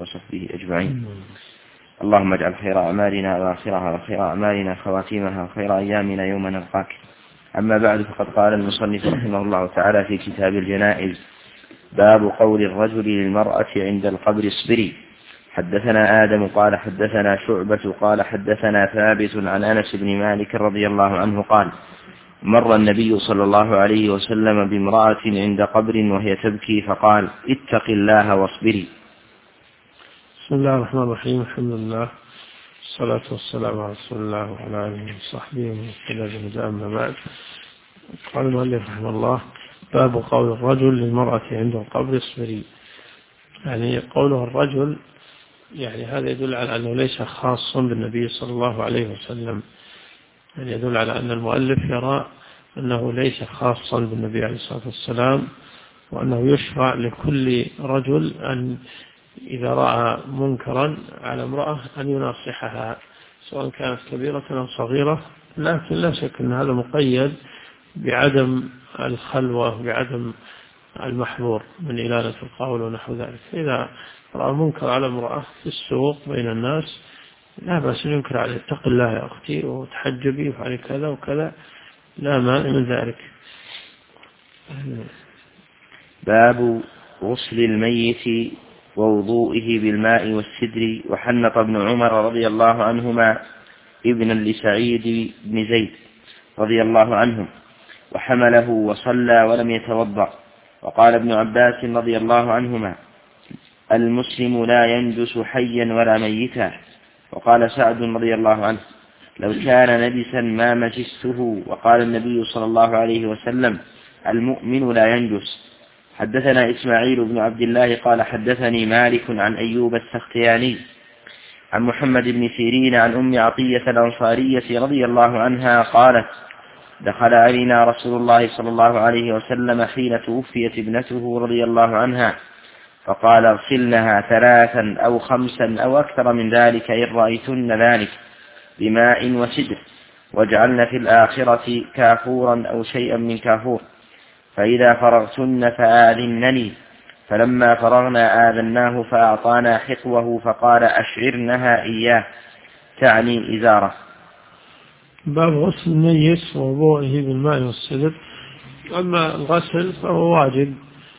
وصحبه أجمعين. اللهم اجعل خير أعمالنا أواخرها وخير أعمالنا خواتيمها وخير أيامنا يوم نلقاك. أما بعد، فقد قال المصنف رحمه الله تعالى في كتاب الجنائز: باب قول الرجل للمرأة عند القبر اصبري. حدثنا آدم قال حدثنا شعبة قال حدثنا ثابت عن أنس بن مالك رضي الله عنه قال: مر النبي صلى الله عليه وسلم بامرأة عند قبر وهي تبكي فقال: اتق الله واصبري. بسم الله الرحمن الرحيم. الحمد لله والصلاة والسلام على رسول الله وعلى آله وصحبه ومن اهتدى بهداه. أما بعد، قال المؤلف رحمه الله: باب قول الرجل للمرأة عند القبر اصبري. يعني قوله الرجل، يعني هذا يدل على أنه ليس خاصا بالنبي صلى الله عليه وسلم، يعني يدل على أن المؤلف يرى أنه ليس خاصا بالنبي عليه الصلاة والسلام، وأنه يشرع لكل رجل أن إذا رأى منكرا على امرأة أن يناصحها، سواء كانت كبيرة أو صغيرة، لكن لا شك أن هذا مقيد بعدم الخلوة، بعدم المحظور من إلانة القول ونحو ذلك. إذا رأى منكر على امرأة في السوق بين الناس، لا بأس أن ينكر عليه: اتق الله يا أختي وتحجبي وفعلي كذا وكذا، لا مانع من ذلك. باب غسل الميت ووضوئه بالماء والسدر. وحنط ابن عمر رضي الله عنهما ابنا لسعيد بن زيد رضي الله عنهم، وحمله وصلى ولم يتوضأ. وقال ابن عباس رضي الله عنهما: المسلم لا ينجس حيا ولا ميتا. وقال سعد رضي الله عنه: لو كان نجسا ما مجسته. وقال النبي صلى الله عليه وسلم: المؤمن لا ينجس. حدثنا إسماعيل بن عبد الله قال حدثني مالك عن أيوب السختياني عن محمد بن سيرين عن أم عطية الأنصارية رضي الله عنها قالت: دخل علينا رسول الله صلى الله عليه وسلم حين توفيت ابنته رضي الله عنها، فقال: اغسلنها 3 أو 5 أو أكثر من ذلك إن رأيتن ذلك بماء وسدر، واجعلن في الآخرة كافورا أو شيئا من كافور، فإذا فرغتن فآذنني. فلما فرغنا آذناه فأعطانا حقوه فقال: أشعرنها إياه، تعني إزاره. باب غسل الميت ووضوئه بالماء والسدر. أما الغسل فهو واجب،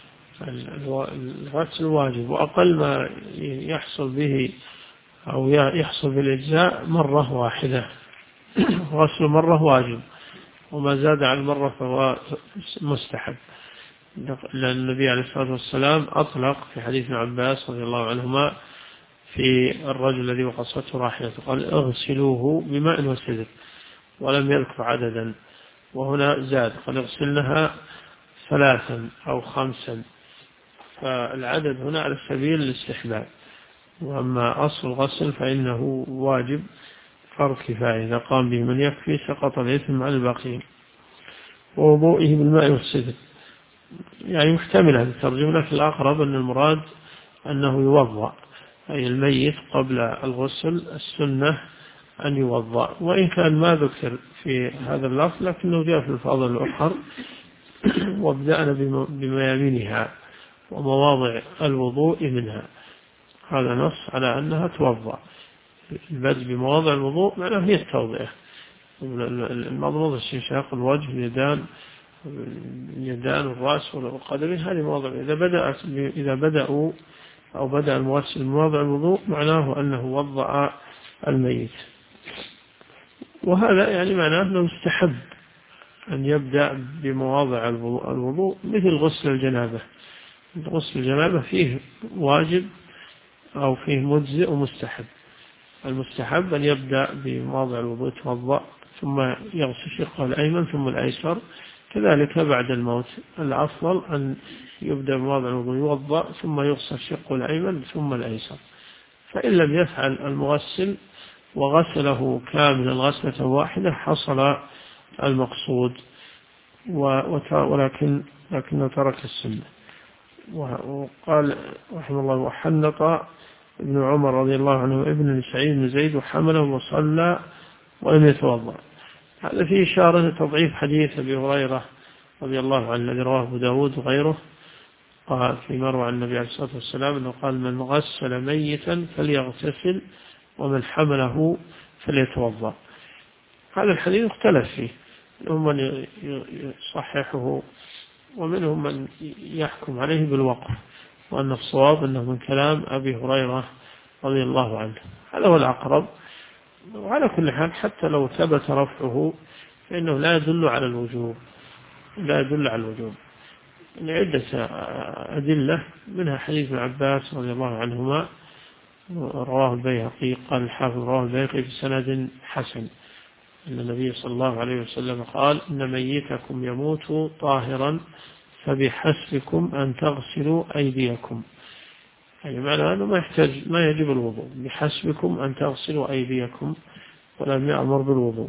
الغسل واجب، وأقل ما يحصل به أو يحصل بالإجزاء مرة واحدة. غسل مرة واجب، وما زاد عن مرة فهو مستحب، لأن النبي عليه الصلاة والسلام أطلق في حديث ابن عباس رضي الله عنهما في الرجل الذي وقصته راحلته، قال: اغسلوه بماء وسدر، ولم يذكر عددا. وهنا زاد، قال: اغسلنها 3 أو 5، فالعدد هنا على سبيل الاستحباب. وأما أصل الغسل فإنه واجب فرض كفاية، إذا قام به من يكفي سقط الإثم عن الباقين. ووضوئه بالماء والسدر يعني محتمل هذه الترجمة، لكن الأقرب أن المراد أنه يوضأ، أي الميت قبل الغسل السنة أن يوضأ، وإن كان ما ذكر في هذا اللفظ لكنه جاء في الفاظ الأخر: وابدأنا بميامنها ومواضع الوضوء منها. هذا نص على أنها توضأ. البدء بمواضع الوضوء معناه هي التوضئة، المضمضة، استنشاق الوجه، اليدان والرأس والقدمين، هذه مواضع. إذا بدأوا أو بدأ المغسل بمواضع الوضوء معناه أنه وضأ الميت. وهذا يعني معناه أنه يستحب أن يبدأ بمواضع الوضوء، مثل غسل الجنابة. غسل الجنابة فيه واجب أو فيه مجزئ ومستحب. المستحب أن يبدأ بمواضع الوضوء، يتوضأ ثم يغسل شقه الأيمن ثم الأيسر، كذلك بعد الموت. الأفضل أن يبدأ بمواضع الوضوء يوضأ ثم يغسل شقه الأيمن ثم الأيسر. فإن لم يفعل المغسل وغسله كاملا غسلة واحدة حصل المقصود، لكنه ترك السنة. وقال رحمه الله: وحنط ابن عمر رضي الله عنه ابن لسعيد بن زيد وحمله وصلى ولم يتوضأ. هذا فيه إشارة لتضعيف حديث أبي هريرة رضي الله عنه الذي رواه أبو داود وغيره، قال فيما روى عن النبي عليه الصلاة والسلام أنه قال من غسل ميتا فليغتسل ومن حمله فليتوضأ. هذا الحديث اختلف فيه، منهم من يصححه ومنهم من يحكم عليه بالوقف، وأن الصواب أنه من كلام أبي هريرة رضي الله عنه. هذا هو الأقرب. وعلى كل حال حتى لو ثبت رفعه فإنه لا يدل على الوجوب، لا يدل على الوجوب لعدة أدلة، منها حديث ابن عباس رضي الله عنهما رواه البيهقي، قال الحافظ رواه البيهقي بسند حسن أن النبي صلى الله عليه وسلم قال إن ميتكم يموت طاهرا فبحسبكم أن تغسلوا أيديكم، يعني معنى أنه ما يجب الوضوء، بحسبكم أن تغسلوا أيديكم، ولم يأمر بالوضوء.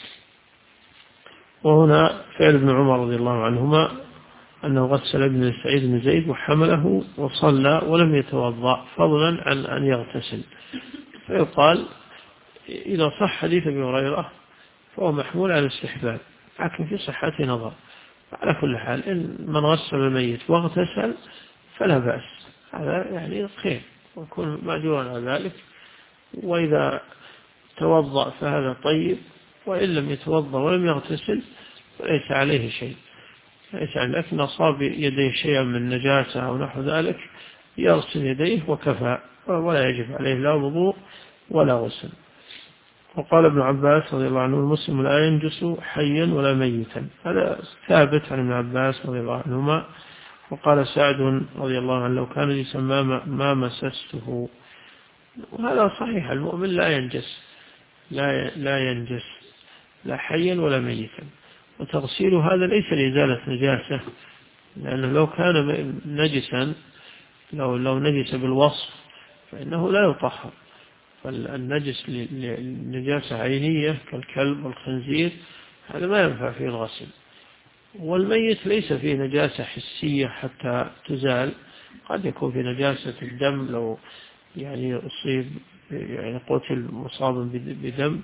وهنا فعل ابن عمر رضي الله عنهما أنه غسل ابن سعيد بن زيد وحمله وصلى ولم يتوضأ فضلا عن أن يغتسل. فيقال إذا صح حديث ابي هريرة فهو محمول على الاستحباب، لكن في صحته نظر. على كل حال إن من غسل الميت واغتسل فلا بأس، هذا يعني خير ويكون مأجورا على ذلك. وإذا توضأ فهذا طيب، وإن لم يتوضأ ولم يغتسل فليس عليه شيء، لكن أصاب يديه شيئا من نجاسة أو نحو ذلك يغسل يديه وكفى، ولا يجب عليه لا وضوء ولا غسل. وقال ابن عباس رضي الله عنه المسلم لا ينجس حيا ولا ميتا، هذا ثابت عن ابن عباس رضي الله عنهما. وقال سعد رضي الله عنه لو كان نجسا ما مسسته، وهذا صحيح، المؤمن لا ينجس، لا ينجس لا حيا ولا ميتا. وتغسيل هذا ليس لإزالة نجاسة، لأنه لو كان نجسا لو نجس بالوصف فإنه لا يطهر، فالنجس لنجاسة عينية كالكلب والخنزير هذا ما ينفع فيه الغسل. والميت ليس فيه نجاسة حسية حتى تزال، قد يكون في نجاسة الدم لو يعني أصيب يعني قتل مصاب بدم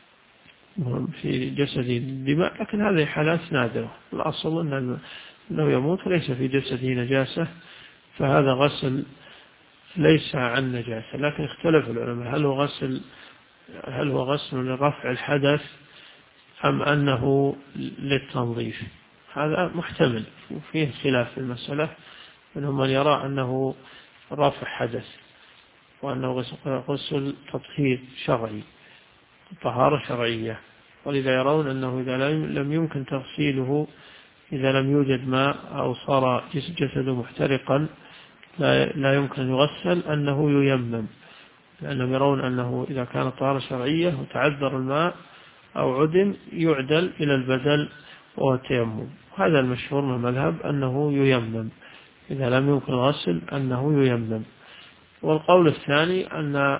في جسده دماء، لكن هذه حالات نادرة. الأصل أنه يموت ليس في جسده نجاسة، فهذا غسل ليس عن نجاسة. لكن اختلف العلماء هل هو غسل لرفع الحدث أم أنه للتنظيف، هذا محتمل وفيه خلاف في المسألة، منهم من يرى أنه رفع حدث وأنه غسل تطهير شرعي طهارة شرعية، ولذا يرون أنه إذا لم يمكن تغسيله، إذا لم يوجد ماء أو صار جسده محترقا لا يمكن أن يغسل أنه ييمم، لأنهم يرون أنه إذا كانت طهارة شرعية وتعذر الماء أو عدم يعدل إلى البدل وهو التيمم. هذا المشهور من المذهب أنه ييمم، إذا لم يمكن الغسل أنه ييمم. والقول الثاني أن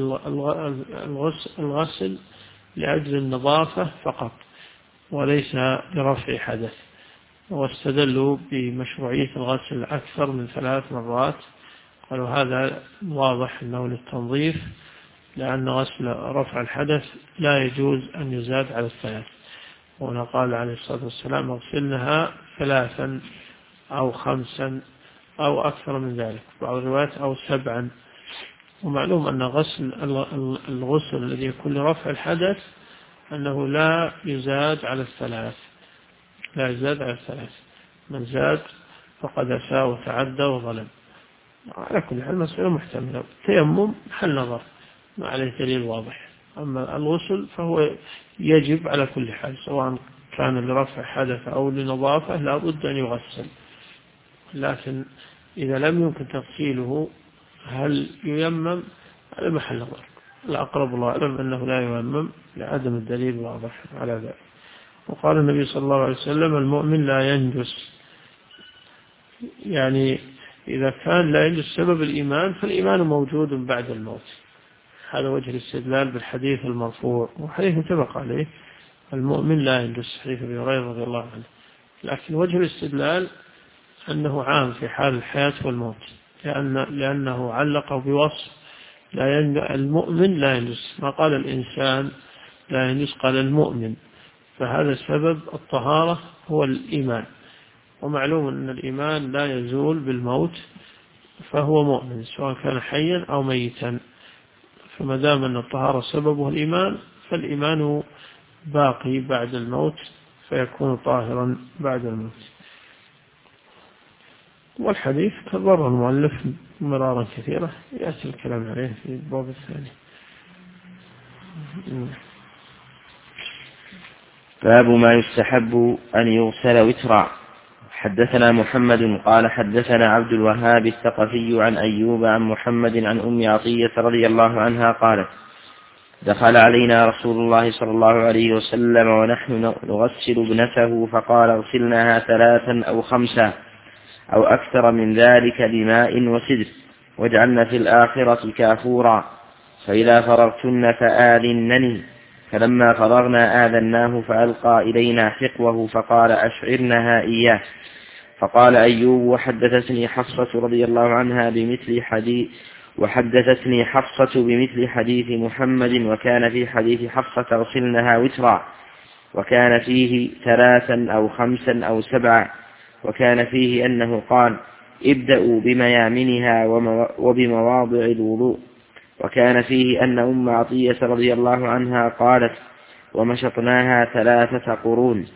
الغسل لأجل النظافة فقط وليس لرفع حدث، واستدلوا بمشروعية الغسل أكثر من 3 مرات، قالوا هذا واضح أنه للتنظيف، لأن غسل رفع الحدث لا يجوز أن يزاد على 3. وهنا قال عليه الصلاة والسلام اغسلنها 3 أو 5 أو أكثر من ذلك، بعض الروايات أو 7. ومعلوم أن الغسل الذي يكون لرفع الحدث أنه لا يزاد على 3، لا يزاد على 3، من زاد فقد أساء وتعدى وظلم. على كل حال مسألة محتملة، تيمم حل نظر ما عليه دليل واضح، أما الغسل فهو يجب على كل حال، سواء كان لرفع حدث أو لنظافة لا بد أن يغسل. لكن إذا لم يمكن تغسيله هل ييمم؟ هذا محل نظر، الأقرب الله أعلم أنه لا ييمم لعدم الدليل واضح على ذلك. وقال النبي صلى الله عليه وسلم المؤمن لا ينجس، يعني إذا كان لا ينجس سبب الإيمان فالإيمان موجود بعد الموت. هذا وجه الاستدلال بالحديث المرفوع، وحديث متفق عليه المؤمن لا ينجس، حديث أبي هريرة رضي الله عنه. لكن وجه الاستدلال أنه عام في حال الحياة والموت، لأنه علقه بوصف المؤمن لا ينجس، ما قال الإنسان لا ينجس، قال المؤمن، فهذا سبب الطهارة هو الإيمان. ومعلوم أن الإيمان لا يزول بالموت، فهو مؤمن سواء كان حيا أو ميتا. فما دام أن الطهارة سببه الإيمان، فالإيمان باقي بعد الموت، فيكون طاهرا بعد الموت. والحديث كرر المؤلف مرارا كثيرة، يأتي الكلام عليه في الباب الثاني. باب ما يستحب أن يغسل وترا. حدثنا محمد قال حدثنا عبد الوهاب الثقفي عن أيوب عن محمد عن أم عطية رضي الله عنها قالت: دخل علينا رسول الله صلى الله عليه وسلم ونحن نغسل ابنته فقال: اغسلناها 3 أو 5 أو أكثر من ذلك بماء وسدر، واجعلن في الآخرة كافورا، فإذا فرغتن فآذنني. فلما فرغنا آذناه فألقى إلينا حقوه فقال: أشعرنها إياه. فقال أيوب: وحدثتني حفصة بمثل حديث محمد، وكان في حديث حفصة: اغسلنها وترا، وكان فيه 3 أو 5 أو 7، وكان فيه أنه قال: ابدأوا بميامنها وبمواضع الوضوء، وكان فيه أن أم عطية رضي الله عنها قالت: ومشطناها 3 قرون.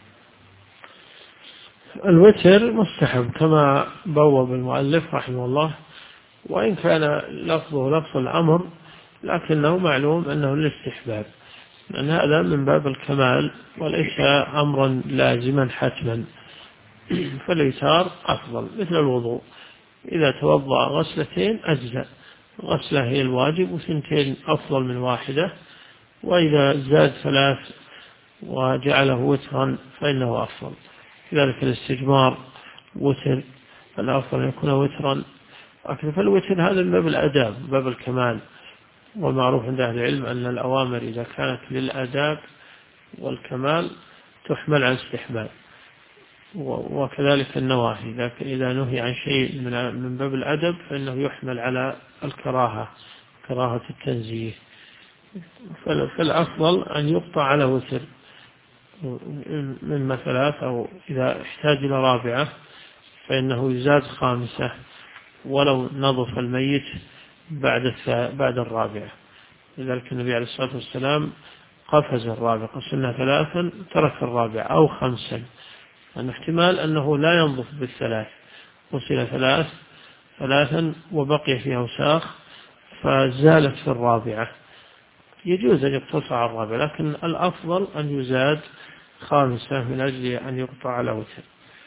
الوتر مستحب كما بوب المؤلف رحمه الله، وإن كان لفظه لفظ الأمر، لكنه معلوم أنه الاستحباب، لأن هذا من باب الكمال وليس أمرا لازما حتما. فالإيثار أفضل، مثل الوضوء، إذا توضأ غسلتين أجزاء، غسلة هي الواجب، و2 أفضل من 1، وإذا زاد 3 وجعله وترا فإنه أفضل. كذلك الاستجمار وتر، فالأفضل أن يكون وترا أكثر. فالوتر هذا من باب الأداب، باب الكمال، والمعروف عند أهل العلم أن الأوامر إذا كانت للأداب والكمال تحمل على الاستحباب، وكذلك النواهي إذا نهي عن شيء من باب الأدب فإنه يحمل على الكراهة، كراهة التنزيه. فالأفضل أن يقطع على وتر من 3، أو إذا احتاج إلى 4 فإنه يزاد 5 ولو نظف الميت بعد 4. لذلك النبي عليه الصلاة والسلام قفز 4، قسمنا 3 ترك 4 أو 5، أن احتمال أنه لا ينظف بال3، غسل 3 وبقي فيها وساخ فزالت في 4، يجوز أن يقتصر على 4، لكن الأفضل أن يزاد 5 من أجل أن يقطع على وتر.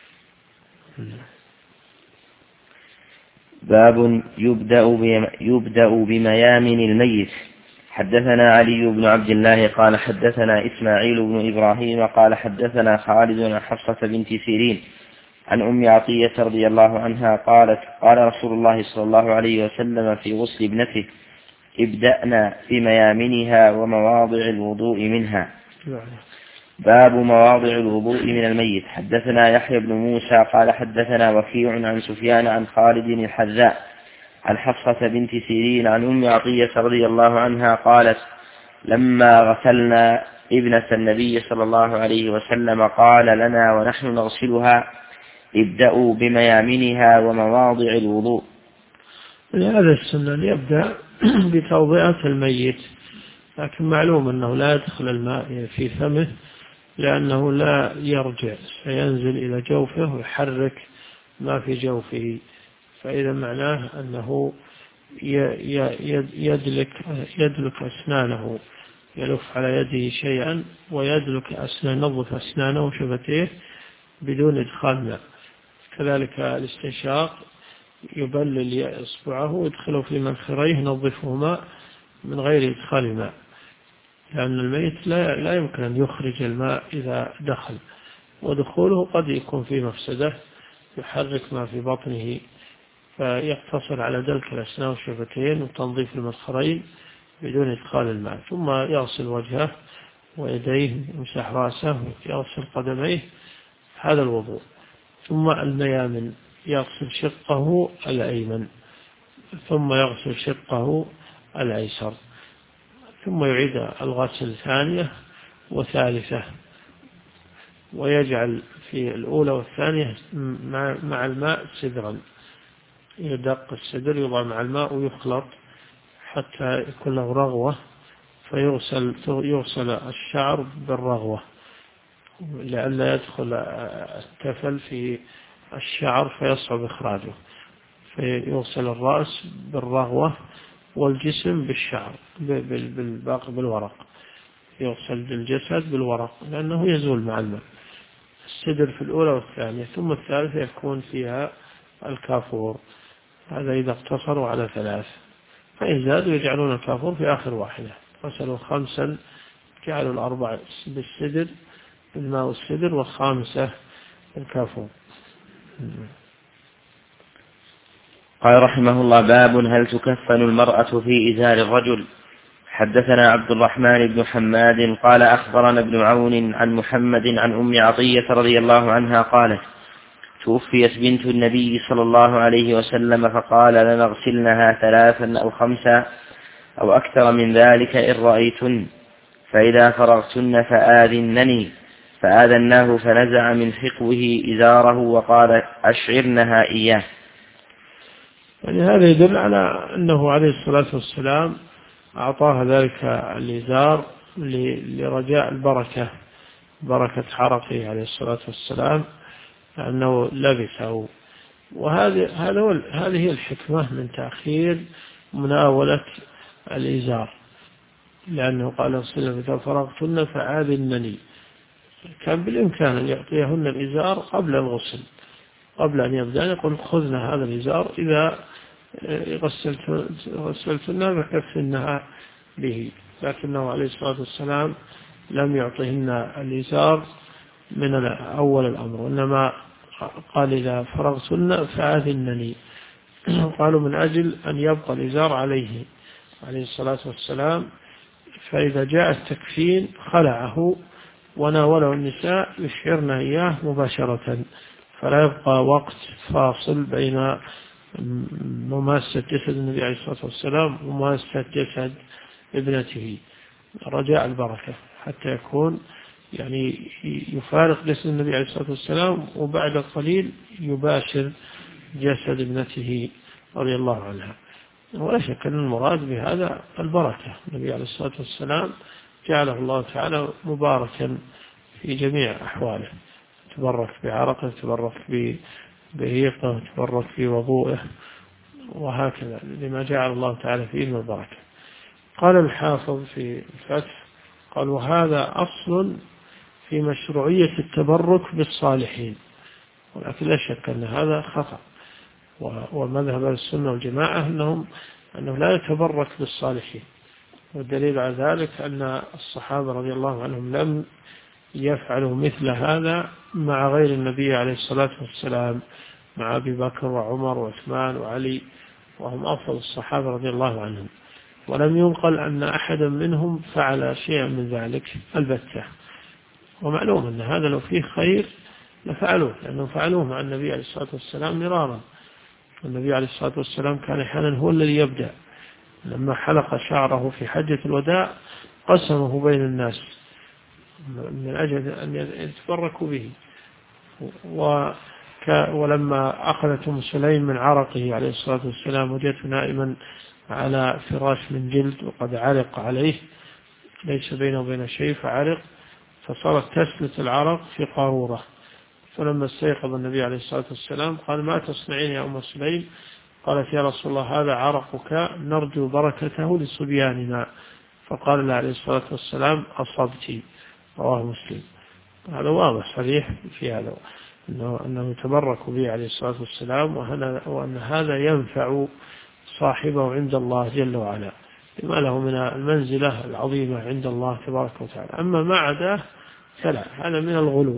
باب يبدأ بميامن الميت. حدثنا علي بن عبد الله قال حدثنا إسماعيل بن إبراهيم قال حدثنا خالد عن حفصة بنت سيرين عن أم عطية رضي الله عنها قالت: قال رسول الله صلى الله عليه وسلم في غسل ابنته: ابدأنا بميامنها ومواضع الوضوء منها. باب مواضع الوضوء من الميت. حدثنا يحيى بن موسى قال حدثنا وكيع عن سفيان عن خالد الحذاء عن حفصة بنت سيرين عن أم عطية رضي الله عنها قالت: لما غسلنا ابنة النبي صلى الله عليه وسلم قال لنا ونحن نغسلها: ابدأوا بميامنها ومواضع الوضوء. هذا السنة يبدأ بتوضئة الميت، لكن معلوم أنه لا يدخل الماء في فمه لأنه لا يرجع، سينزل إلى جوفه ويحرك ما في جوفه، فإذا معناه أنه يدلك أسنانه، يلف على يده شيئا ويدلك ينظف أسنانه وشفتيه بدون إدخال ماء. كذلك الاستنشاق، يبلل إصبعه ويدخله في منخريه ينظفهما من غير إدخال ماء، لأن الميت لا يمكن أن يخرج الماء إذا دخل، ودخوله قد يكون فيه مفسدة، يحرك ما في بطنه، فيقتصر على دلك الأسنان والشفتين وتنظيف المنخرين بدون إدخال الماء، ثم يغسل وجهه ويديه، يمسح رأسه، يغسل قدميه، هذا الوضوء. ثم الميامن، يغسل شقه الأيمن ثم يغسل شقه الأيسر، ثم يعيد الغسل 2 و3. ويجعل في الأولى والثانية مع الماء سدرا، يدق السدر يوضع مع الماء ويخلط حتى يكون له رغوة، فيغسل الشعر بالرغوة لئلا يدخل التفل في الشعر فيصعب إخراجه، فيغسل الرأس بالرغوة والجسم بالشعر بالباقي بالورق، يغسل الجسد بالورق لأنه يزول مع الماء. السدر في الأولى والثانية، ثم الثالثة يكون فيها الكافور، هذا إذا اقتصروا على 3، فإن زادوا يجعلون الكافور في آخر واحدة. غسلوا 5 جعلوا 4 بالسدر بالماء والسدر و5 الكافور. قال رحمه الله: باب هل تكفن المرأة في إزار الرجل؟ حدثنا عبد الرحمن بن حماد قال أخبرنا ابن عون عن محمد عن أم عطية رضي الله عنها قالت: توفيت بنت النبي صلى الله عليه وسلم فقال لنغسلنها 3 أو 5 أو أكثر من ذلك إن رأيتن، فإذا فرغتن فآذنني، فآذناه فنزع من حقوه إزاره وقال: أشعرنها إياه. يعني هذا يدل على أنه عليه الصلاة والسلام أعطاها ذلك الإزار لرجاء البركة، بركة حرقه عليه الصلاة والسلام أنه لبسه. هذه هي الحكمة من تأخير مناولة الإزار، لأنه قال صلى إذا فرغتن فآذنني، كان بالإمكان أن يعطيهن الإزار قبل الغسل، قبل أن يبدأ يقول خذن هذا الإزار إذا غسلتن فكفنها به، لكنه عليه الصلاة والسلام لم يعطيهن الإزار من أول الأمر، إنما قال إذا فرغتن فآذنني، قالوا من أجل أن يبقى الإزار عليه الصلاة والسلام، فإذا جاء التكفين خلعه وناوله النساء يشعرن إياه مباشرة، فلا يبقى وقت فاصل بين مماسة جسد النبي عليه الصلاة والسلام ومماسة جسد ابنته، رجاء البركة حتى يكون يعني يفارق جسد النبي عليه الصلاة والسلام وبعد قليل يباشر جسد ابنته رضي الله عنها. ولا شك أن المراد بهذا البركة، النبي عليه الصلاة والسلام جعله الله تعالى مباركا في جميع أحواله، تبرك بعرقه، تبرك بهيقه، تبرك في وضوءه، وهكذا لما جعل الله تعالى فيه من البركة. قال الحافظ في الفتح قال: وهذا أصل في مشروعية التبرك بالصالحين، ولكن لا شك أن هذا خطأ، ومذهب السنة والجماعة أنه لا يتبرك بالصالحين، والدليل على ذلك أن الصحابة رضي الله عنهم لم يفعلوا مثل هذا مع غير النبي عليه الصلاة والسلام، مع أبي بكر وعمر وعثمان وعلي، وهم أفضل الصحابة رضي الله عنهم، ولم ينقل أن أحدا منهم فعل شيئا من ذلك البتة. ومعلوم أن هذا لو فيه خير لفعلوه، لأنهم فعلوه مع النبي عليه الصلاة والسلام مرارا. النبي عليه الصلاة والسلام كان أحيانا هو الذي يبدأ، لما حلق شعره في حجة الوداع قسمه بين الناس من أجل أن يتبركوا به، ولما أخذت أم سليم من عرقه عليه الصلاة والسلام وجدته نائما على فراش من جلد وقد عرق عليه ليس بينه وبين شيء فعرق، فصارت تسلت العرق في قارورة، فلما استيقظ النبي عليه الصلاة والسلام قال: ما تصنعين يا أم سليم؟ قالت: يا رسول الله هذا عرقك نرجو بركته لصبياننا، فقال له عليه الصلاة والسلام: أصبت. رواه مسلم. هذا واضح صريح في هذا أنه يتبرك به عليه الصلاة والسلام، وأن هذا ينفع صاحبه عند الله جل وعلا لما له من المنزلة العظيمة عند الله تبارك وتعالى. أما ما عداه فلا، هذا من الغلو،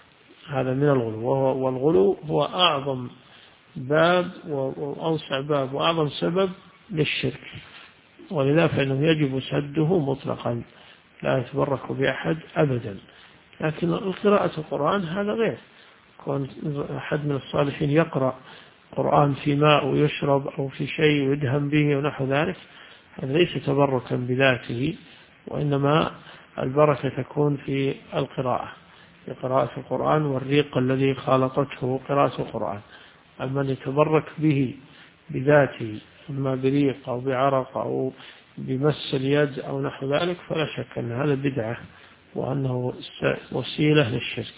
والغلو هو أعظم باب وأوسع باب وأعظم سبب للشرك، ولذا فإنه يجب سده مطلقا، لا يتبرك بأحد أبدا. لكن قراءة القرآن هذا غير، كون أحد من الصالحين يقرأ قرآن في ماء ويشرب أو في شيء ويدهن به ونحو ذلك، هذا ليس تبركا بذاته، وإنما البركة تكون في القراءة. بقراءة القرآن، والريق الذي خالطته قراءة القرآن. أما أن يتبرك به بذاته، إما بريق أو بعرق أو بمس اليد أو نحو ذلك، فلا شك أن هذا بدعة وأنه وسيلة للشرك.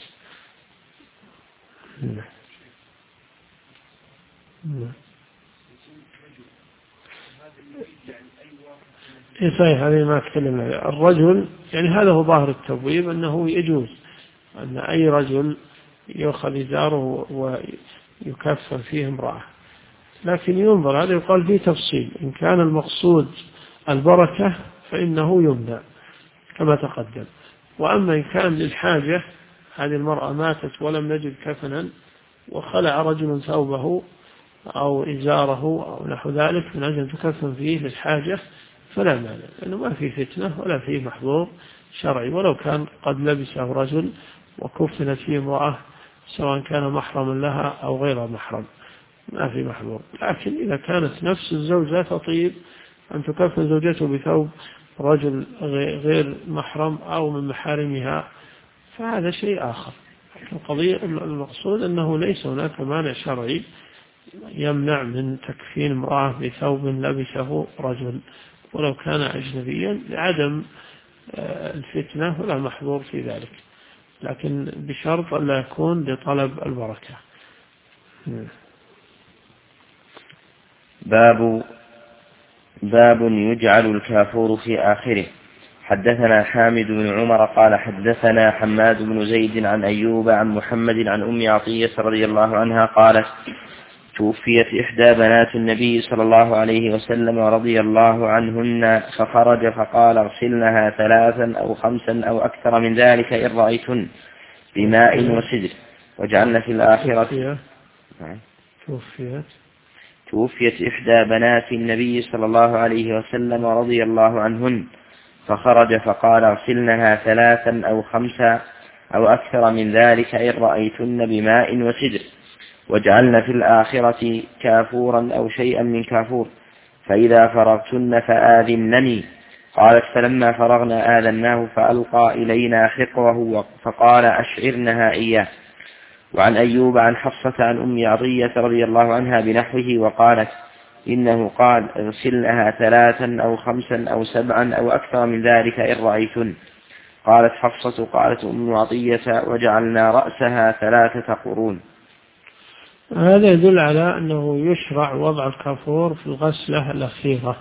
صحيح، هذه ما تكلمنا عليه. الرجل يعني هذا هو ظاهر التبويب، أنه يجوز أن أي رجل يؤخذ إزاره ويكفن فيه امرأة، لكن ينظر، هذا يقال فيه تفصيل. إن كان المقصود البركة فإنه يمنع كما تقدم. وأما إن كان للحاجة، هذه المرأة ماتت ولم نجد كفنا وخلع رجل ثوبه أو إزاره أو نحو ذلك من أجل تكفن فيه للحاجة، فلا مانع، لأنه ما فيه فتنة ولا فيه محظور شرعي. ولو كان قد لبسه رجل وكفنت فيه امرأة، سواء كان محرما لها أو غير محرم، ما في محظور. لكن إذا كانت نفس الزوجة تطيب أن تكفن زوجته بثوب رجل غير محرم أو من محارمها، فهذا شيء آخر. القضية المقصود أنه ليس هناك مانع شرعي يمنع من تكفين امرأة بثوب لبسه رجل ولو كان أجنبيا، لعدم الفتنة ولا محظور في ذلك، لكن بشرط أن لا يكون لطلب البركة. باب يجعل الكافور في آخره. حدثنا حامد بن عمر قال حدثنا حماد بن زيد عن أيوب عن محمد عن أم عطية رضي الله عنها قالت: توفيت إحدى بنات النبي صلى الله عليه وسلم رضي الله عنهن، فخرج فقال: اغسلنها 3 أو 5 أو أكثر من ذلك إن رأيتن بماء وسدر، وجعلن في الآخرة. توفيت إحدى بنات النبي صلى الله عليه وسلم رضي الله عنهن، فخرج فقال: اغسلنها 3 أو 5 أو أكثر من ذلك إن رأيتن بماء وسدر، وجعلن في الآخرة كافورا أو شيئا من كافور، فإذا فرغتن فآذنني. قالت: فلما فرغنا آذناه، فألقى إلينا حقوه فقال: أشعرنها إياه. وعن أيوب عن حفصة عن أم عطية رضي الله عنها بنحوه، وقالت: إنه قال: اغسلنها 3 أو 5 أو 7 أو أكثر من ذلك إن رأيتن. قالت حفصة: قالت أم عطية: وجعلنا رأسها 3 قرون. هذا يدل على أنه يشرع وضع الكافور في الغسلة الأخيرة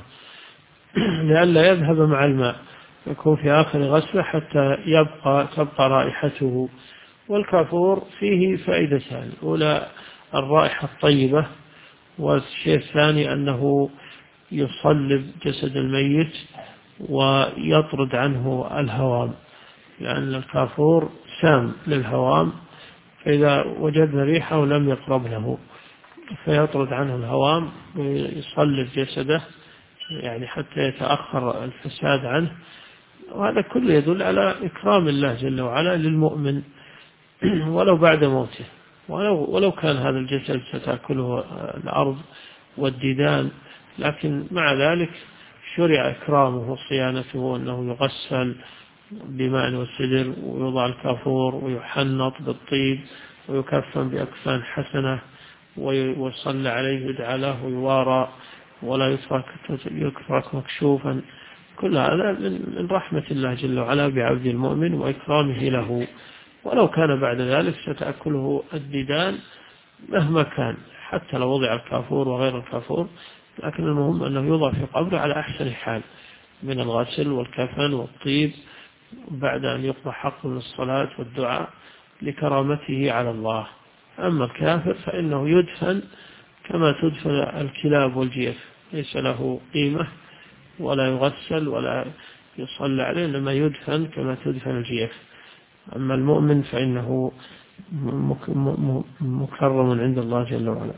لئلا يذهب مع الماء، يكون في آخر غسلة حتى تبقى رائحته. والكافور فيه فائدتان: أولى الرائحة الطيبة، والشيء الثاني أنه يصلب جسد الميت ويطرد عنه الهوام، لأن الكافور سام للهوام، فإذا وجدنا ريحه لم يقرب له فيطرد عنه الهوام ويصلب جسده، يعني حتى يتأخر الفساد عنه. وهذا كله يدل على إكرام الله جل وعلا للمؤمن ولو بعد موته، ولو كان هذا الجسد ستأكله الأرض والديدان، لكن مع ذلك شرع إكرامه وصيانته، أنه يغسل بماء وسدر ويوضع الكافور ويحنط بالطيب ويكفن بأكفان حسنة ويصلى عليه يدعى له ويوارى ولا يترك مكشوفا. كل هذا من رحمة الله جل وعلا بعبد المؤمن وإكرامه له، ولو كان بعد ذلك ستأكله الديدان مهما كان، حتى لو وضع الكافور وغير الكافور، لكن المهم أنه يوضع في قبره على أحسن حال من الغسل والكفن والطيب، بعد أن يقضى حقه من الصلاة والدعاء لكرامته على الله. أما الكافر فإنه يدفن كما تدفن الكلاب والجيف، ليس له قيمة ولا يغسل ولا يصلى عليه، إنما يدفن كما تدفن الجيف. أما المؤمن فإنه مكرم عند الله جل وعلا.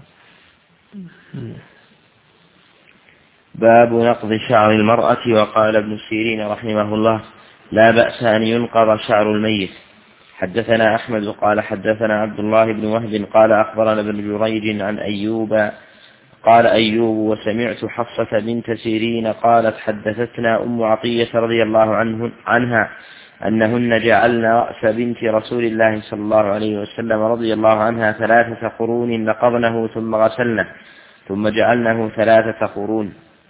باب نقض شعر المرأة. وقال ابن سيرين رحمه الله: لا بأس أن ينقض شعر الميت. حدثنا أحمد قال حدثنا عبد الله بن وهب قال أخبرنا ابن جريج عن أيوب قال أيوب: وسمعت حفصة بنت سيرين قالت: حدثتنا أم عطية رضي الله عنها أنهن جعلن رأس بنت رسول الله صلى الله عليه وسلم رضي الله عنها 3 قرون نقضنه ثم غسلنه ثم جعلنه 3 قرون.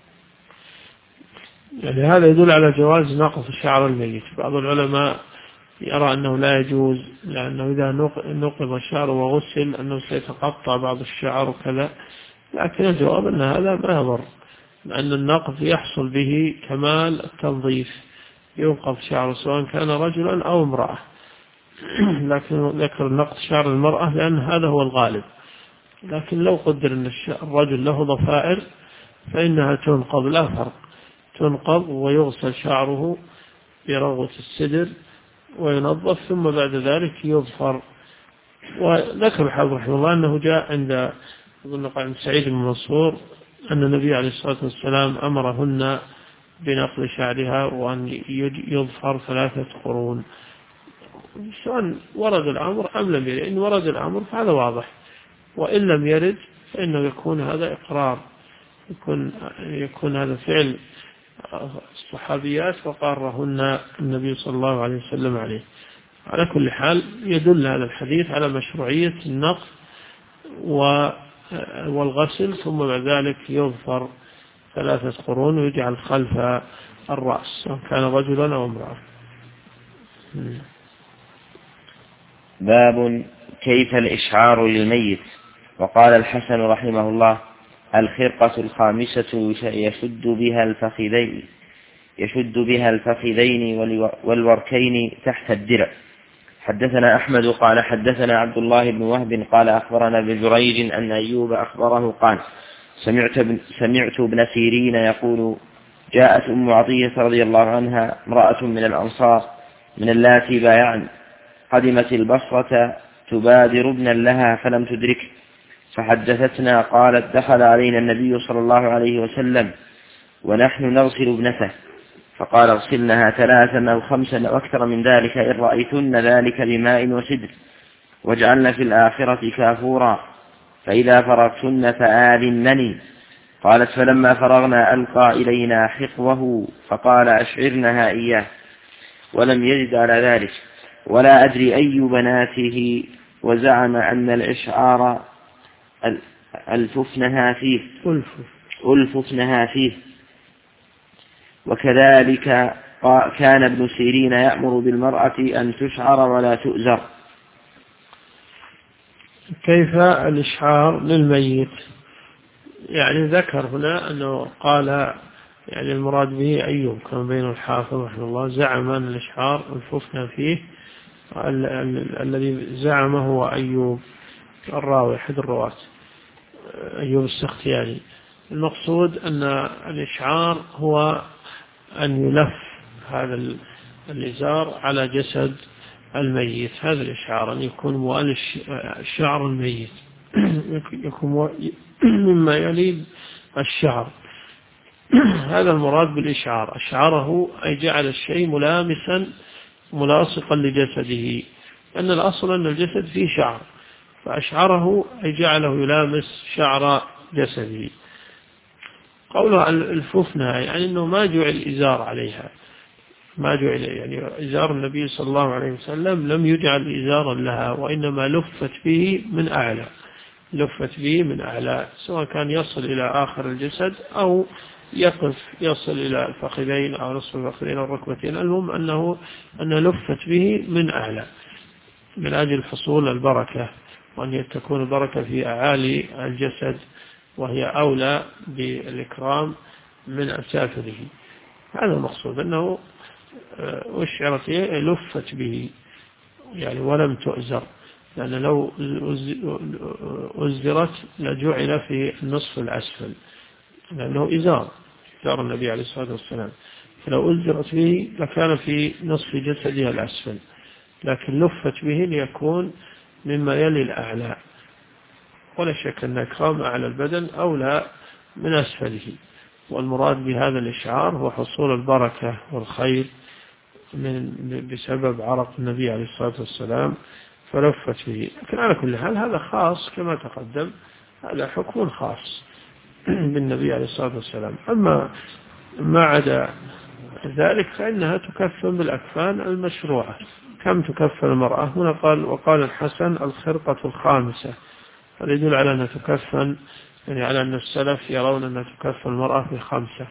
يعني هذا يدل على جواز نقص شعر الميت. بعض العلماء يرى أنه لا يجوز، لأنه إذا نقض الشعر وغسل أنه سيتقطع بعض الشعر وكذا، لكن الجواب أن هذا ما يضر، لأن النقض يحصل به كمال التنظيف، ينقض شعره سواء كان رجلا أو امرأة. لكن ذكر نقض شعر المرأة لأن هذا هو الغالب، لكن لو قدر أن الرجل له ضفائر فإنها تنقض، لا فرق، تنقض ويغسل شعره برغوة السدر وينظف، ثم بعد ذلك يظفر. وذكر الحافظ رحمه الله أنه جاء عند سعيد بن منصور أن النبي عليه الصلاة والسلام أمرهن بنقل شعرها وأن يظفر 3 قرون، سواء ورد الأمر أم لم يرد. إن ورد الأمر فهذا واضح، وإن لم يرد فإنه يكون هذا إقرار، يكون هذا فعل الصحابيات وقارهن النبي صلى الله عليه وسلم عليه. على كل حال يدل هذا الحديث على مشروعية النقض والغسل، ثم بعد ذلك يظفر 3 قرون ويجعل خلف الرأس سواء كان رجلا أو امرأة. باب كيف الإشعار للميت. وقال الحسن رحمه الله: الخرقة الخامسة يشد بها الفخذين والوركين تحت الدرع. حدثنا أحمد قال حدثنا عبد الله بن وهب قال أخبرنا ابن جريج أن أيوب أخبره قال: سمعت ابن سيرين يقول: جاءت أم عطية رضي الله عنها امرأة من الأنصار من اللاتي بايعن، قدمت البصرة تبادر ابنا لها فلم تدركه، فحدثتنا قالت: دخل علينا النبي صلى الله عليه وسلم ونحن نغسل ابنته، فقال: اغسلنها 3 أو 5 أو أكثر من ذلك إن رأيتن ذلك بماء وسدر، واجعلن في الآخرة كافورا، فإذا فرغتن فآذنني. قالت: فلما فرغنا ألقى إلينا حقوه فقال: أشعرنها إياه، ولم يزد على ذلك، ولا أدري أي بناته، وزعم أن الإشعار ألففنها فيه. وكذلك كان ابن سيرين يأمر بالمرأة أن تشعر ولا تؤزر. كيف الإشعار للميت؟ يعني ذكر هنا أنه قال يعني المراد به أيوب كما بين الحافظ رحمه الله، زعم أن الإشعار ألففنا فيه. الذي زعمه هو أيوب الراوي أحد الرواة، أيوب السختياني. المقصود أن الإشعار هو أن يلف هذا الإزار على جسد الميت، هذا الإشعار أن يكون موالي الشعر الميت، يكون مما يلي الشعر. هذا المراد بالإشعار. أشعره أي جعل الشيء ملاصقا لجسده، أن الأصل أن الجسد فيه شعر، فأشعره أي جعله يلامس شعر جسده. قولها الففنة يعني أنه ما جعل إزار عليها، ما جعل يعني إزار النبي صلى الله عليه وسلم لم يجعل إزارا لها، وإنما لفت به من أعلى، سواء كان يصل إلى آخر الجسد أو يصل إلى الفخذين أو نصف الفخذين أو الركبتين. المهم أن لفت به من أعلى من أجل حصول البركة، وأن تكون البركة في أعالي الجسد، وهي أولى بالإكرام من أسافله. هذا المقصود، أنه أشعرت لفت به يعني ولم تؤزر، لأن لو أزرت لجعل في النصف الأسفل، لأنه إزار النبي عليه الصلاة والسلام، فلو أزرت به لكان في نصف جسدها الأسفل، لكن لفت به ليكون مما يلي الأعلى. ولا شك أن إكرام أعلى البدن أولى من أسفله، والمراد بهذا الإشعار هو حصول البركة والخير بسبب عرق النبي عليه الصلاة والسلام فلفت به. لكن على كل حال هذا خاص كما تقدم، هذا حكم خاص بالنبي عليه الصلاة والسلام. أما ما عدا لذلك فإنها تكفن بالأكفان المشروعة. كم تكفن المرأة؟ هنا قال وقال الحسن الخرقة الخامسة، هذا يدل على أنها تكفن، يعني على أن السلف يرون أنها تكفن المرأة في 5.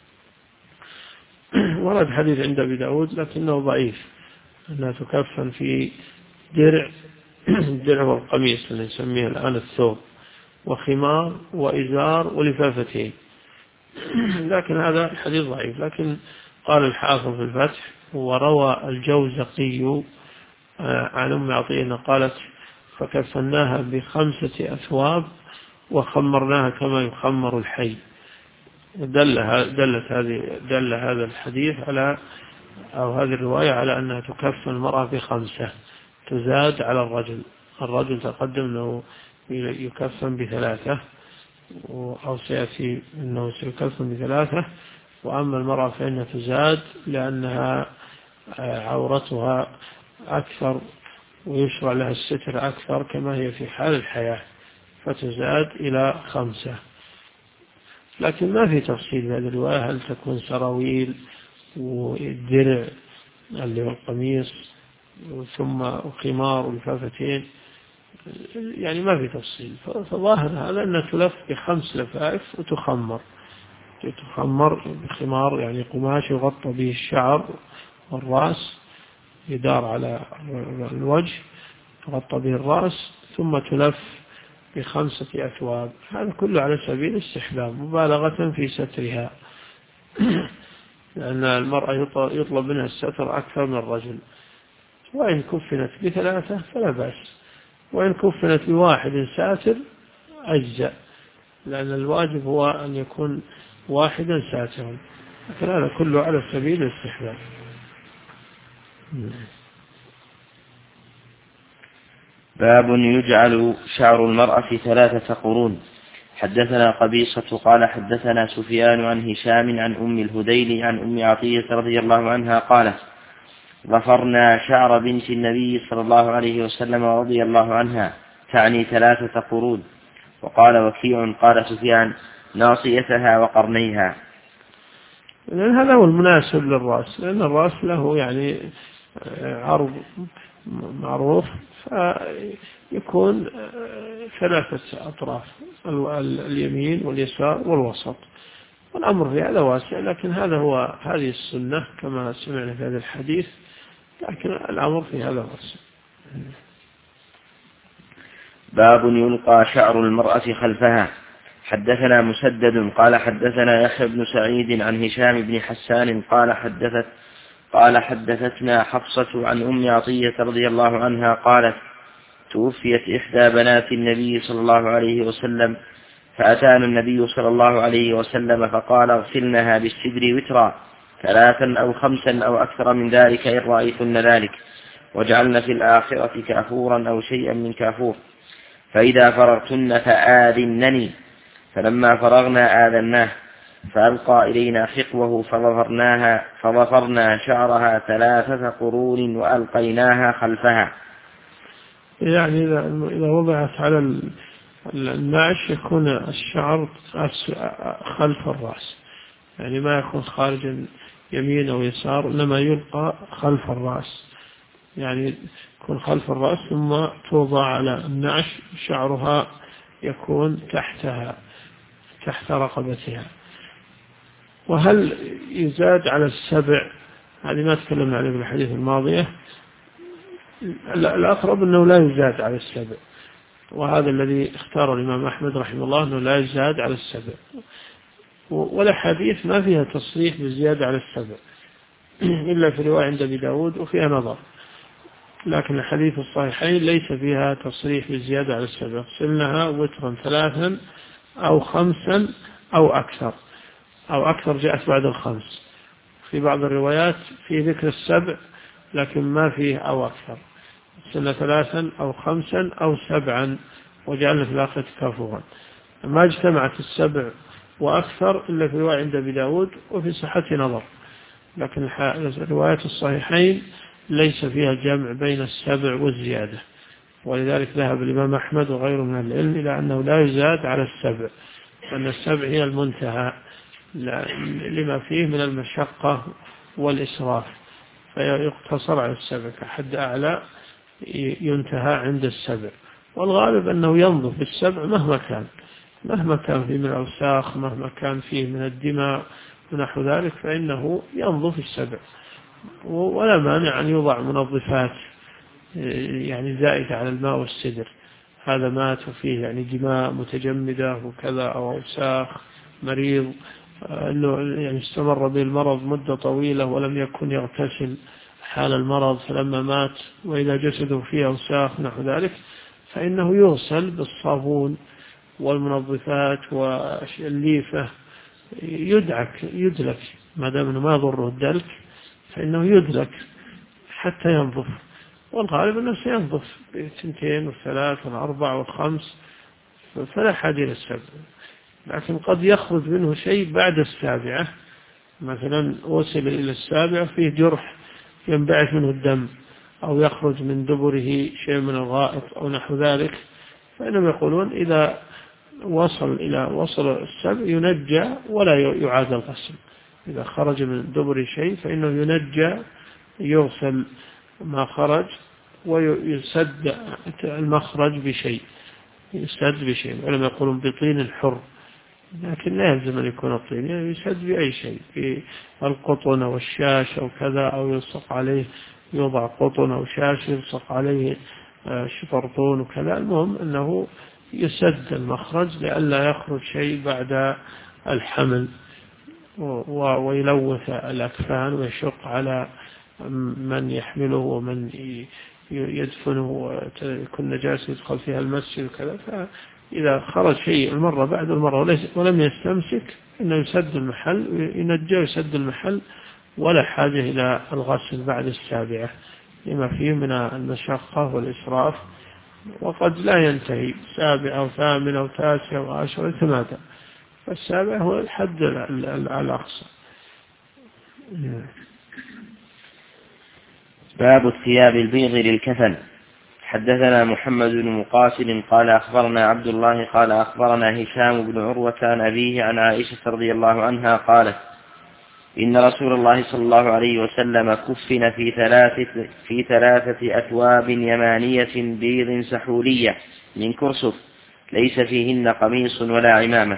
ورد حديث عند أبي داود لكنه ضعيف أنها تكفن في درع الدرع والقميص اللي نسميه الآن الثوب، وخمار وإزار ولفافتين، لكن هذا الحديث ضعيف. لكن قال الحافظ في الفتح وروى الجوزقي عن أم عطية قالت فكفناها ب5 أثواب وخمرناها كما يخمر الحي. دل هذا الحديث على أو هذه الرواية على أنها تكفن المرأة ب5 تزاد على الرجل تقدم أنه يكفن ب3 أو سيأتي أنه سيكفن ب3، وأما المرأة فإنها تزاد لأنها عورتها أكثر ويشرع لها الستر أكثر كما هي في حال الحياة، فتزاد إلى 5. لكن ما في تفصيل في هذه الرواية هل تكون سراويل والدرع اللي هو القميص ثم خمار ولفافتين، يعني ما في تفصيل. فظاهر هذا أنها تلف ب5 لفائف وتخمر بخمار، يعني قماش يغطى به الشعر والرأس، يدار على الوجه تغطى به الرأس، ثم تلف ب5 أثواب. هذا كله على سبيل الاستحباب مبالغة في سترها، لأن المرأة يطلب منها الستر أكثر من الرجل. وإن كفنت ب3 فلا بأس، وإن كفنت ب1 ساتر أجزاء، لأن الواجب هو أن يكون واحدا ساترا، لكن هذا كله على سبيل الاستحباب. باب يجعل شعر المرأة 3 قرون. حدثنا قبيصة قال حدثنا سفيان عن هشام عن أم الهذيل عن أم عطية رضي الله عنها قالت ظفرنا شعر بنت النبي صلى الله عليه وسلم رضي الله عنها، تعني 3 قرون. وقال وكيع قال سفيان ناصيتها وقرنيها. لأن هذا هو المناسب للرأس، لأن الرأس له يعني عرض معروف، فيكون 3 أطراف، اليمين واليسار والوسط، والأمر في هذا واسع. لكن هذه السنة كما سمعنا في هذا الحديث، لكن الأمر في هذا واسع. باب يلقى شعر المرأة خلفها. حدثنا مسدد قال حدثنا يحيى بن سعيد عن هشام بن حسان قال حدثتنا حفصة عن أم عطية رضي الله عنها قالت توفيت إحدى بنات النبي صلى الله عليه وسلم، فأتانا النبي صلى الله عليه وسلم فقال اغسلنها بالسدر وترا 3 أو 5 أو أكثر من ذلك إن رأيتن ذلك، واجعلن في الآخرة كافورا أو شيئا من كافور، فإذا فرغتن فآذنني. فلما فرغنا آذناه، فألقى إلينا حقوه فظفرنا شعرها 3 قرون وألقيناها خلفها. يعني إذا وضعت على النعش يكون الشعر خلف الرأس، يعني ما يكون خارجا يمين أو يسار، إنما يلقى خلف الرأس، يعني يكون خلف الرأس ثم توضع على النعش، شعرها يكون تحت رقبتها. وهل يزاد على 7؟ هذه ما تكلمنا عليه في الحديث الماضية. الأقرب أنه لا يزاد على 7، وهذا الذي اختاره الإمام أحمد رحمه الله أنه لا يزاد على 7، والحديث ما فيها تصريح بالزيادة على 7 إلا في رواية عند أبي داود وفيها نظر، لكن الحديث الصحيحين ليس فيها تصريح بالزيادة على 7. اغسلنها وترا 3 أو 5 أو أكثر جاءت بعد 5. في بعض الروايات في ذكر 7 لكن ما فيه أو أكثر، اغسلنا 3 أو 5 أو 7 وجعلنا في الآخرة كافورا. ما اجتمعت 7 وأكثر إلا في رواية عند أبي داود وفي صحة نظر، لكن الروايات الصحيحين ليس فيها جمع بين 7 والزيادة، ولذلك ذهب الإمام أحمد وغيره من العلم إلى أنه لا يزاد على 7، لأن 7 هي المنتهى لما فيه من المشقة والإسراف، فيقتصر على السبع كحد أعلى ينتهى عند السبع. والغالب أنه ينظف بالسبع مهما كان فيه من الأوساخ، مهما كان فيه من الدماء ونحو ذلك، فإنه ينظف السبع. ولا مانع أن يوضع منظفات يعني زائدة على الماء والسدر، هذا مات وفيه يعني دماء متجمدة وكذا أو أوساخ، مريض يعني استمر به المرض مدة طويلة ولم يكن يغتسل حال المرض فلما مات وإذا جسده فيه أوساخ نحو ذلك، فإنه يغسل بالصابون والمنظفات والليفة، يدلك ما دام أنه ما يضره الدلك فإنه يدلك حتى ينظف. والغالب أنه سينظف ب2 و3 و4 و5 فلا حاجة إلى السبع. لكن قد يخرج منه شيء بعد السابعة، مثلا وصل إلى السابعة فيه جرح ينبعث منه الدم، أو يخرج من دبره شيء من الغائط أو نحو ذلك، فإنهم يقولون إذا وصل السبع ينجى ولا يعاد الغسل. إذا خرج من دبر شيء فإنه ينجى، يغسل ما خرج ويسد المخرج بشيء، يسد بشيء، ولم يقولون بطين الحر، لكن لا يلزم أن يكون الطين، يعني يسد بأي شيء، بالقطن أو الشاش أو كذا، أو يلصق عليه، يوضع قطن أو شاش يلصق عليه شطرطون وكذا. المهم أنه يسد المخرج لئلا يخرج شيء بعد الحمل ويلوث الأكفان ويشق على من يحمله ومن يدفنه ويكون نجاسة يدخل فيها المسجد وكذا. فإذا خرج شيء المرة بعد المرة ولم يستمسك إنه يسد المحل، ينجى يسد المحل، ولا حاجة إلى الغسل بعد السابعة لما فيه من المشقة والإسراف. وقد لا ينتهي 7 أو 8 أو 9 أو 10 يتمادى، فالسابع هو الحد الأقصى. باب الثياب البيض للكفن. حدثنا محمد بن مقاتل قال أخبرنا عبد الله قال أخبرنا هشام بن عروة عن أبيه عن عائشة رضي الله عنها قالت إن رسول الله صلى الله عليه وسلم كفن في 3 أثواب يمانية بيض سحولية من كرسف ليس فيهن قميص ولا عمامة.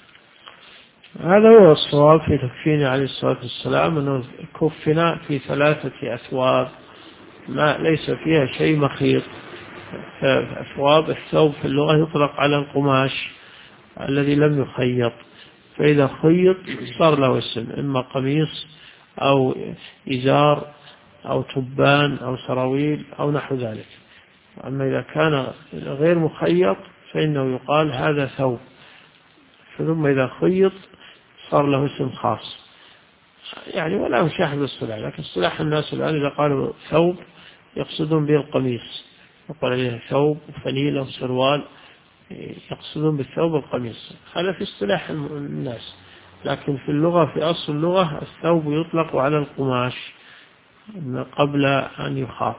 هذا هو الصواب في تكفينه عليه الصلاة والسلام، أنه كفن في 3 أثواب ما ليس فيها شيء مخيط. أثواب، الثوب في اللغة يطلق على القماش الذي لم يخيط، فإذا خيط صار له اسم، إما قميص أو إزار أو تبان أو سراويل أو نحو ذلك. أما إذا كان غير مخيط فإنه يقال هذا ثوب، ثم إذا خيط صار له اسم خاص، يعني ولا مشاحن بالصلاح. لكن اصطلاح الناس الآن إذا قالوا ثوب يقصدون به القميص، يقول عليه ثوب وفنيلة وسروال، يقصدون بالثوب القميص، هذا في اصطلاح الناس. لكن في اللغة، في أصل اللغة، الثوب يطلق على القماش قبل أن يخاط.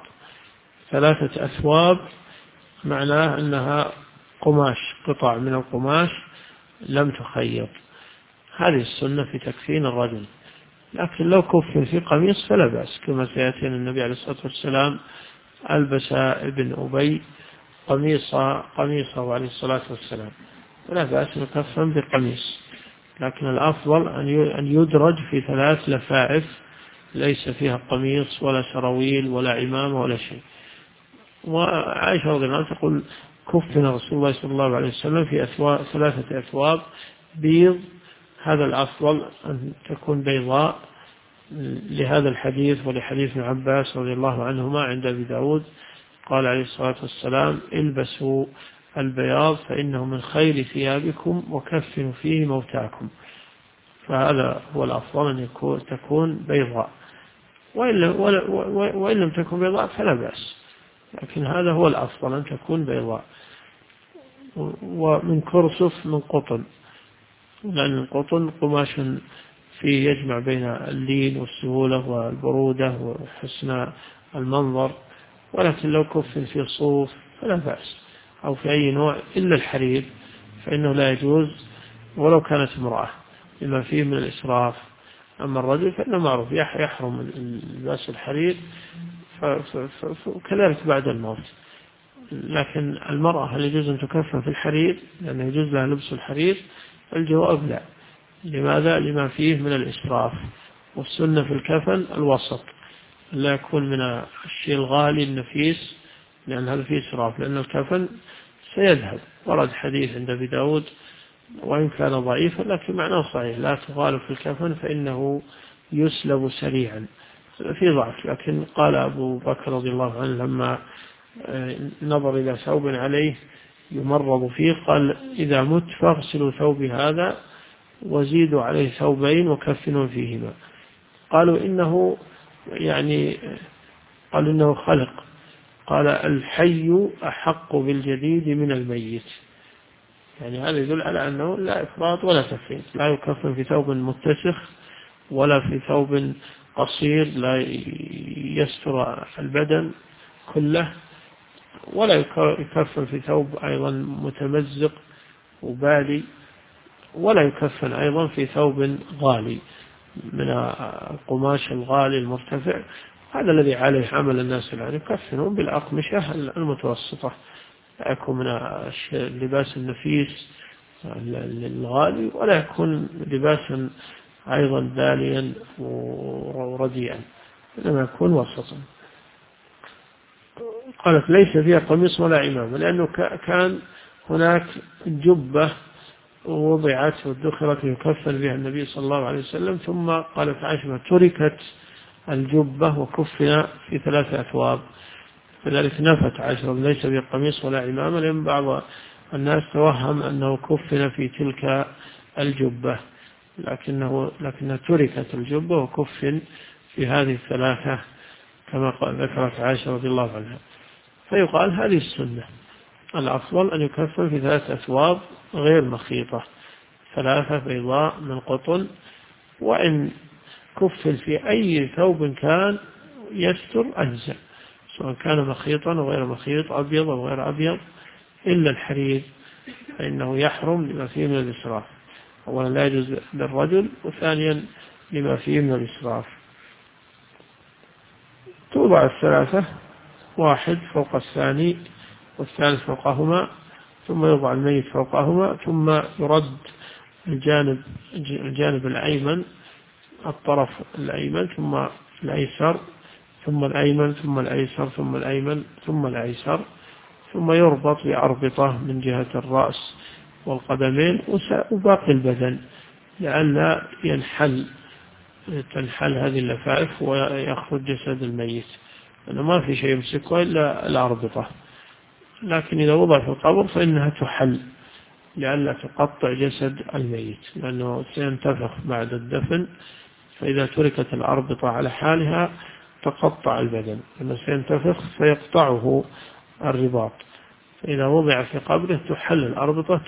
3 أثواب معناه أنها قماش، قطع من القماش لم تخيط. هذه السنة في تكفين الرجل. لكن لو كفن في قميص فلا بأس، كما سيأتي النبي عليه الصلاة والسلام ألبس ابن أبي قميصه عليه الصلاة والسلام، ولا بأس يكفن بقميص. لكن الأفضل أن يدرج في 3 لفائف ليس فيها قميص ولا سراويل ولا عمامة ولا شيء. وعائشة رضي الله عنها تقول كفن رسول الله صلى الله عليه وسلم في 3 أثواب بيض. هذا الأفضل أن تكون بيضاء لهذا الحديث ولحديث ابن عباس رضي الله عنهما عند أبي داود قال عليه الصلاة والسلام البسوا البياض فإنه من خير ثيابكم وكفنوا فيه موتاكم. فهذا هو الأفضل أن تكون بيضاء، وإن لم تكن بيضاء فلا بأس، لكن هذا هو الأفضل أن تكون بيضاء. ومن كرسف من قطن، لأن القطن قماش فيه يجمع بين اللين والسهولة والبرودة وحسن المنظر. ولكن لو كفن في صوف فلا بأس، أو في أي نوع إلا الحرير فإنه لا يجوز ولو كانت امرأة، لما فيه من الإسراف أما الرجل فإنه معروف يحرم لباس الحرير كذلك بعد الموت. لكن المرأة هل يجوز أن تكفن في الحرير لأنه يجوز لها لبس الحرير؟ الجواب لا. لماذا؟ لما فيه من الإسراف، والسنة في الكفن الوسط، لا يكون من الشيء الغالي النفيس لأن هذا فيه إسراف، لأن الكفن سيذهب. ورد حديث عند أبي داود وإن كان ضعيفا لكن معناه صحيح: لا تغالب في الكفن فإنه يسلب سريعا. في ضعف، لكن قال أبو بكر رضي الله عنه لما نظر إلى ثوب عليه يمرض فيه قال: إذا مت فاغسلوا ثوبي هذا وزيدوا عليه ثوبين وكفنوا فيهما. قالوا إنه قالوا إنه خلق. قال: الحي أحق بالجديد من الميت. هذا يدل على أنه لا إفراط ولا تفريط، لا يكفن في ثوب متسخ ولا في ثوب قصير لا يستر البدن كله، ولا يكفن في ثوب أيضا متمزق وبالي، ولا يكفن أيضا في ثوب غالي من القماش الغالي المرتفع. هذا الذي عليه عمل الناس الآن، يكفنون بالأقمشة المتوسطة، لا يكون من اللباس النفيس الغالي، ولا يكون لباسا أيضا داليا ورديئا، إنما يكون وسطا. قالت: ليس فيها قميص ولا عمامة، لأنه كان هناك جبة وضعت وادخرت يكفن بها النبي صلى الله عليه وسلم، ثم قالت عائشة: تركت الجبة وكفن في 3 أثواب. فذلك نفت عائشة: ليس فيها قميص ولا عمامة، لأن بعض الناس توهم أنه كفن في تلك الجبة، لكنها تركت الجبة وكفن في هذه 3 كما ذكرت عائشة رضي الله عنها. فيقال هذه السنة، الأفضل أن يكفن في 3 أثواب غير مخيطة، 3 بيضاء من قطن، وإن كفن في أي ثوب كان يستر أجزاء، سواء كان مخيطا وغير مخيط، أبيض أو غير أبيض، إلا الحرير فإنه يحرم لما فيه من الإسراف. أولا لا يجوز للرجل، وثانيا لما فيه من الإسراف. توضع 3 واحد فوق الثاني والثالث فوقهما، ثم يوضع الميت فوقهما، ثم يرد الجانب الأيمن، الطرف الأيمن ثم الأيسر، ثم الأيمن ثم الأيسر ثم الأيمن ثم الأيسر، ثم يربط بأربطة من جهة الرأس والقدمين وباقي البدن لئلا تنحل هذه اللفائف ويخرج جسد الميت، لأنه ما في شيء يمسكه إلا الأربطة. لكن إذا وضع في القبر فإنها تحل لئلا تقطع جسد الميت، لأنه سينتفخ بعد الدفن، فإذا تركت الأربطة على حالها تقطع البدن، لأنه سينتفخ فيقطعه الرباط. فإذا وضع في قبره تحل الأربطة،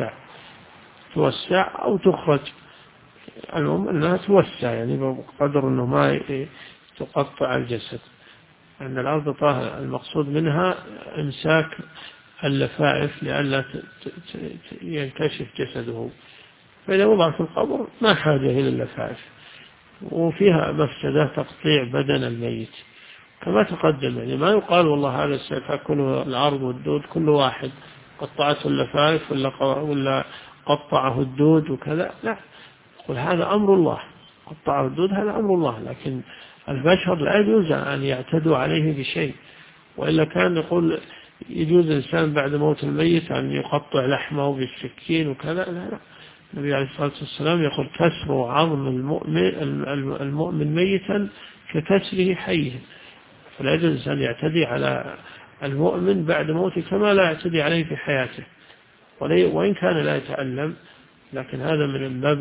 توسع أو تخرج، المهم أنها توسع بقدر أنه ما تقطع الجسد، أن الأربطة المقصود منها إمساك اللفائف لئلا ينكشف جسده. فإذا وضع في القبر ما حاجة إلى اللفائف، وفيها مفسدة تقطيع بدن الميت كما تقدم. ما يقال والله هذا سيأكله العرض والدود، كل واحد قطعته اللفائف ولا قطعه الدود وكذا، لا، قل هذا أمر الله، قطعه الدود هذا أمر الله، لكن البشر لا يجوز أن يعتدوا عليه بشيء، وإلا كان يقول يجوز الإنسان بعد موت الميت أن يقطع لحمه بالسكين وكذا، لا. النبي عليه الصلاة والسلام يقول: كسر عظم المؤمن ميتا ككسره حيه. فلا يجوز الإنسان يعتدي على المؤمن بعد موته كما لا يعتدي عليه في حياته، وإن كان لا يتألم، لكن هذا من باب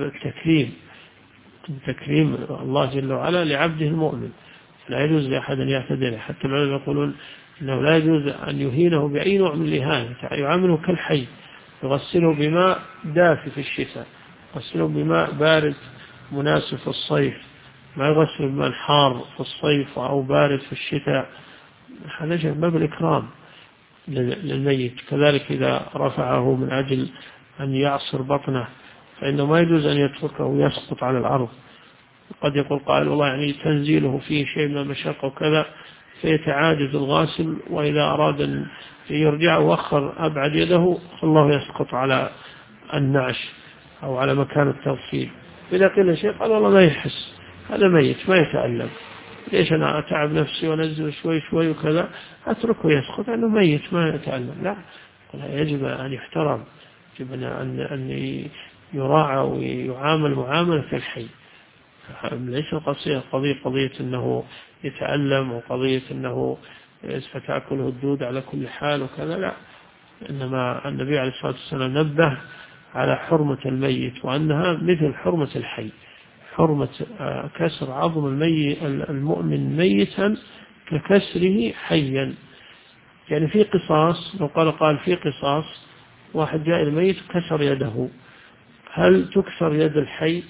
تكريم الله جل وعلا لعبده المؤمن، لا يجوز لأحد أن يعتدي عليه. حتى العلماء يقولون إنه لا يجوز أن يهينه بأي نوع من الإهانة، يعامله كالحي، يغسله بماء دافي في الشتاء، يغسله بماء بارد مناسب في الصيف، ما يغسل بماء حار في الصيف أو بارد في الشتاء. هذا شيء باب الإكرام للميت. كذلك إذا رفعه من أجل أن يعصر بطنه فإنه ما يجوز أن يتركه يسقط على الأرض، قد يقول قائل والله يعني تنزيله فيه شيء من المشقة وكذا، فيتعاجز الغاسل، وإذا أراد أن يرجع وأخر أبعد يده الله يسقط على النعش أو على مكان التغسيل. إذا قيل شيء قال والله ما يحس، هذا ميت ما يتألم، ليش أنا أتعب نفسي وأنزل شوي شوي وكذا، أتركه يسقط أنه ميت ما يتألم. لا، يجب أن يحترم، يجب أن يراعى ويعامل معاملة الحي. ليس قضية أنه يتألم وقضية أنه ستأكله الدود على كل حال وكذا، لا، إنما النبي عليه الصلاة والسلام نبه على حرمة الميت وأنها مثل حرمة الحي، حرمة كسر عظم المؤمن ميتا ككسره حيا. يعني في قصاص، لو قال في قصاص، واحد جاء الميت كسر يده، هل تكسر يد الحي؟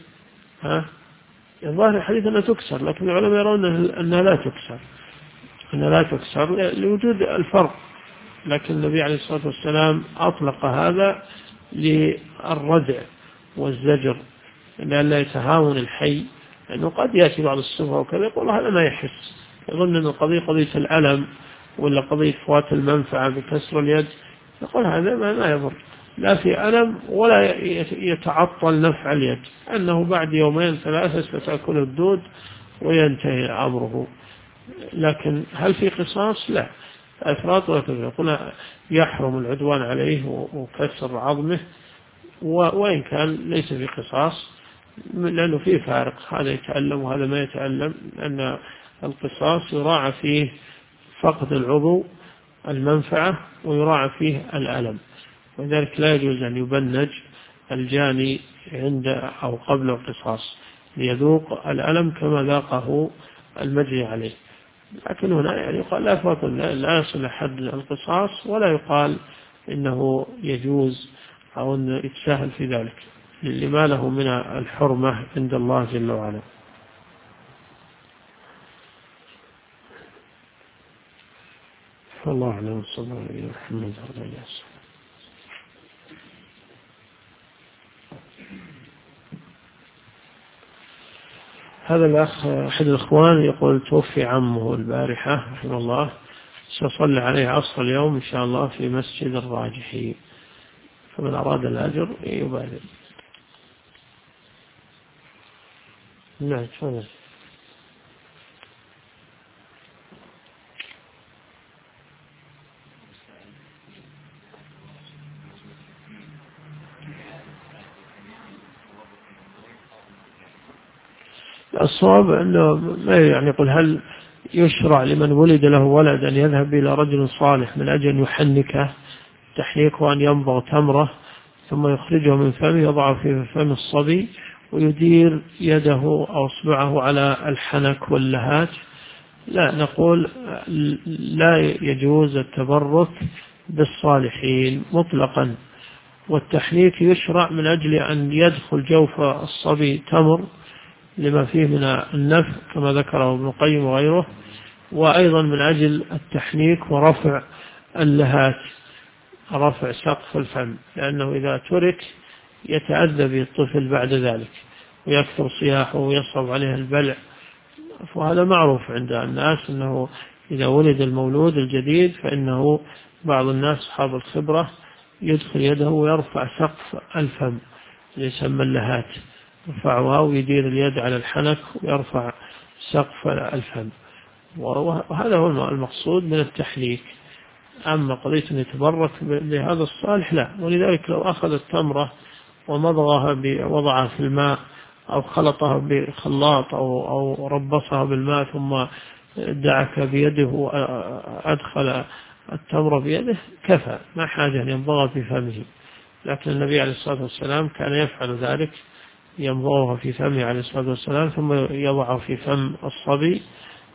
الظاهر الحديث أنها تكسر، لكن العلماء يرون أنها لا تكسر لوجود الفرق. لكن النبي عليه الصلاة والسلام أطلق هذا للردع والزجر، لأن لا يتهاون الحي، لأنه قد يأتي بعض السفهاء وكذا يقول هذا ما يحس، يظن أن القضية قضية الألم ولا قضية فوات المنفعة بكسر اليد، يقول هذا ما يضر، لا في ألم ولا يتعطل نفع اليد، أنه بعد يومين ثلاثة ستأكل الدود وينتهي أمره. لكن هل في قصاص؟ لا، أفراط ولا تفريط. يقول يحرم العدوان عليه وكسر عظمه، وإن كان ليس في قصاص، لأنه فيه فارق، هذا يتألم وهذا ما يتألم، لأن القصاص يراعى فيه فقد العضو المنفعة ويراعى فيه الألم، ولذلك لا يجوز أن يبنج الجاني عند أو قبل القصاص ليذوق الألم كما ذاقه المجري عليه. لكن هنا يعني يقال لا فرق، لا يصل حد القصاص، ولا يقال إنه يجوز أو أنه يتساهل في ذلك لما له من الحرمة عند الله جل وعلا. فالله أعلم. صلى الله عليه وسلم. هذا الأخ أحد الإخوان يقول توفي عمه البارحة رحمه الله، سأصلي عليه عصر اليوم إن شاء الله في مسجد الراجحي، فمن أراد الأجر يبادر. نعم تفضل. الصواب أنه ما يعني يقول هل يشرع لمن ولد له ولد أن يذهب إلى رجل صالح من أجل أن يحنكه تحنيك، وأن يمضغ تمره ثم يخرجه من فمه يضعه في فم الصبي ويدير يده أو أصبعه على الحنك واللهات؟ لا، نقول لا يجوز التبرك بالصالحين مطلقا، والتحنيك يشرع من أجل أن يدخل جوف الصبي تمر لما فيه من النفع كما ذكره ابن القيم وغيره، وأيضا من أجل التحنيك ورفع اللهات، رفع سقف الفم، لأنه إذا ترك يتأذى به الطفل بعد ذلك ويكثر صياحه ويصعب عليه البلع. وهذا معروف عند الناس أنه إذا ولد المولود الجديد فإنه بعض الناس أصحاب الخبرة يدخل يده ويرفع سقف الفم يسمى اللهات، يرفعها ويدير اليد على الحنك ويرفع سقف الفم، وهذا هو المقصود من التحنيك. أما قضية أن يتبرك بهذا الصالح لا، ولذلك لو أخذ التمرة ومضغها وضعها في الماء أو خلطها بخلاط أو ربصها بالماء ثم دعك بيده وأدخل التمرة بيده كفى، ما حاجة أن يمضغها في فمه. لكن النبي عليه الصلاة والسلام كان يفعل ذلك، يمضغها في فمه عليه الصلاة والسلام ثم يضعه في فم الصبي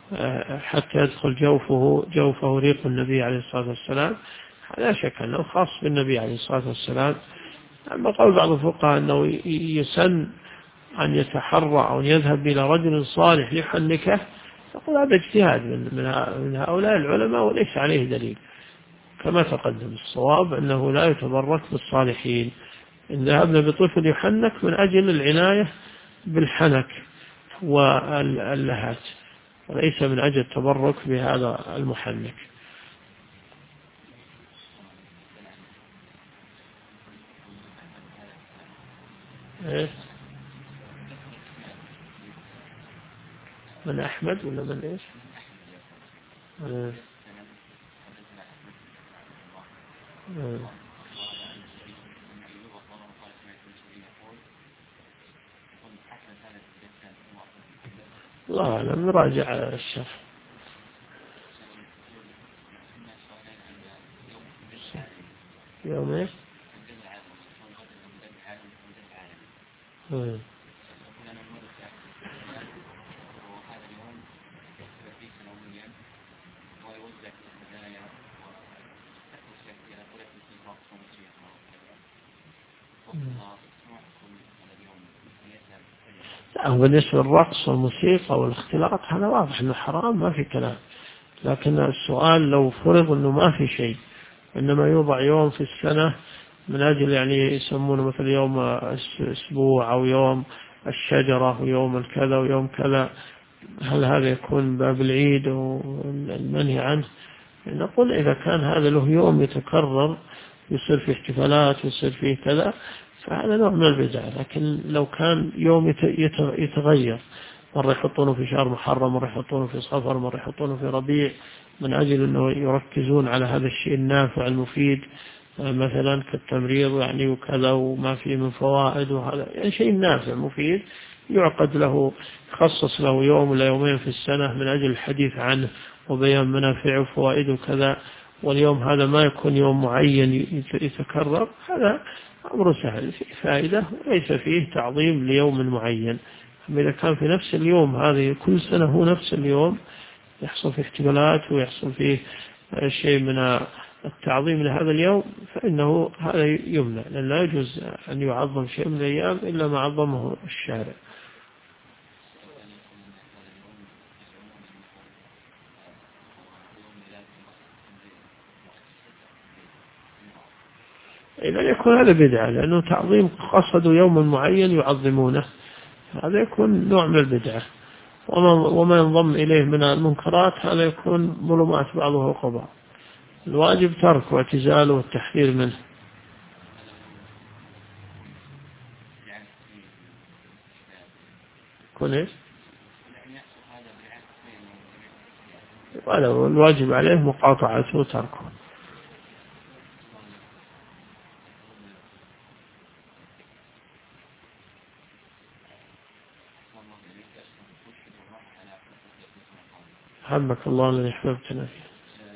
حتى يدخل جوفه ريق النبي عليه الصلاة والسلام. لا شك أنه خاص بالنبي عليه الصلاة والسلام. أما قول بعض الفقهاء أنه يسن أن يتحرى أو يذهب إلى رجل صالح يحنكه، يقول هذا اجتهاد من هؤلاء العلماء وليس عليه دليل، كما تقدم. الصواب أنه لا يتبرك بالصالحين. إن ذهبنا بطفل يحنك من أجل العناية بالحنك واللهات، وليس من أجل التبرك بهذا المحنك. إيه؟ من أحمد ولا من إيش؟ إيه؟ إيه؟ الله أعلم، نراجع الشرح. يوم إيش؟ إيه؟ بالنسبة للرقص والموسيقى والاختلاط هذا واضح أنه حرام، ما في كلام. لكن السؤال لو فرض أنه ما في شيء، إنما يوضع يوم في السنة من أجل يعني يسمونه مثل يوم أسبوع أو يوم الشجرة ويوم الكذا ويوم كذا، هل هذا يكون باب العيد والمنهي عنه؟ نقول إذا كان هذا له يوم يتكرر يصير فيه احتفالات ويصير فيه كذا فهذا نوع من البدعة. لكن لو كان يوم يتغير، مرة يحطونه في شهر محرم، مرة يحطونه في صفر، مرة يحطونه في ربيع، من أجل أنه يركزون على هذا الشيء النافع المفيد مثلا كالتمريض يعني وكذا وما فيه من فوائد، وهذا يعني شيء نافع مفيد يعقد له، يخصص له يوم ولا يومين في السنة من أجل الحديث عنه وبيان منافعه وفوائده وكذا، واليوم هذا ما يكون يوم معين يتكرر، هذا أمر سهل فيه فائدة وليس فيه تعظيم ليوم معين. أما إذا كان في نفس اليوم هذه كل سنة هو نفس اليوم يحصل فيه احتفالات ويحصل فيه شيء من التعظيم لهذا اليوم فإنه هذا يمنع، لأن لا يجوز أن يعظم شيء من الأيام إلا ما عظمه الشارع. إذا يكون هذا بدعة، لأنه تعظيم قصدوا يوم معين يعظمونه، هذا يكون نوع من البدعة. وما ينضم إليه من المنكرات هذا يكون ظلمات بعضها فوق بعض. الواجب ترك واعتزاله والتحذير منه. يكون إيش؟ الواجب عليه مقاطعته وتركه. حبك الله الذي أحببتنا فيه.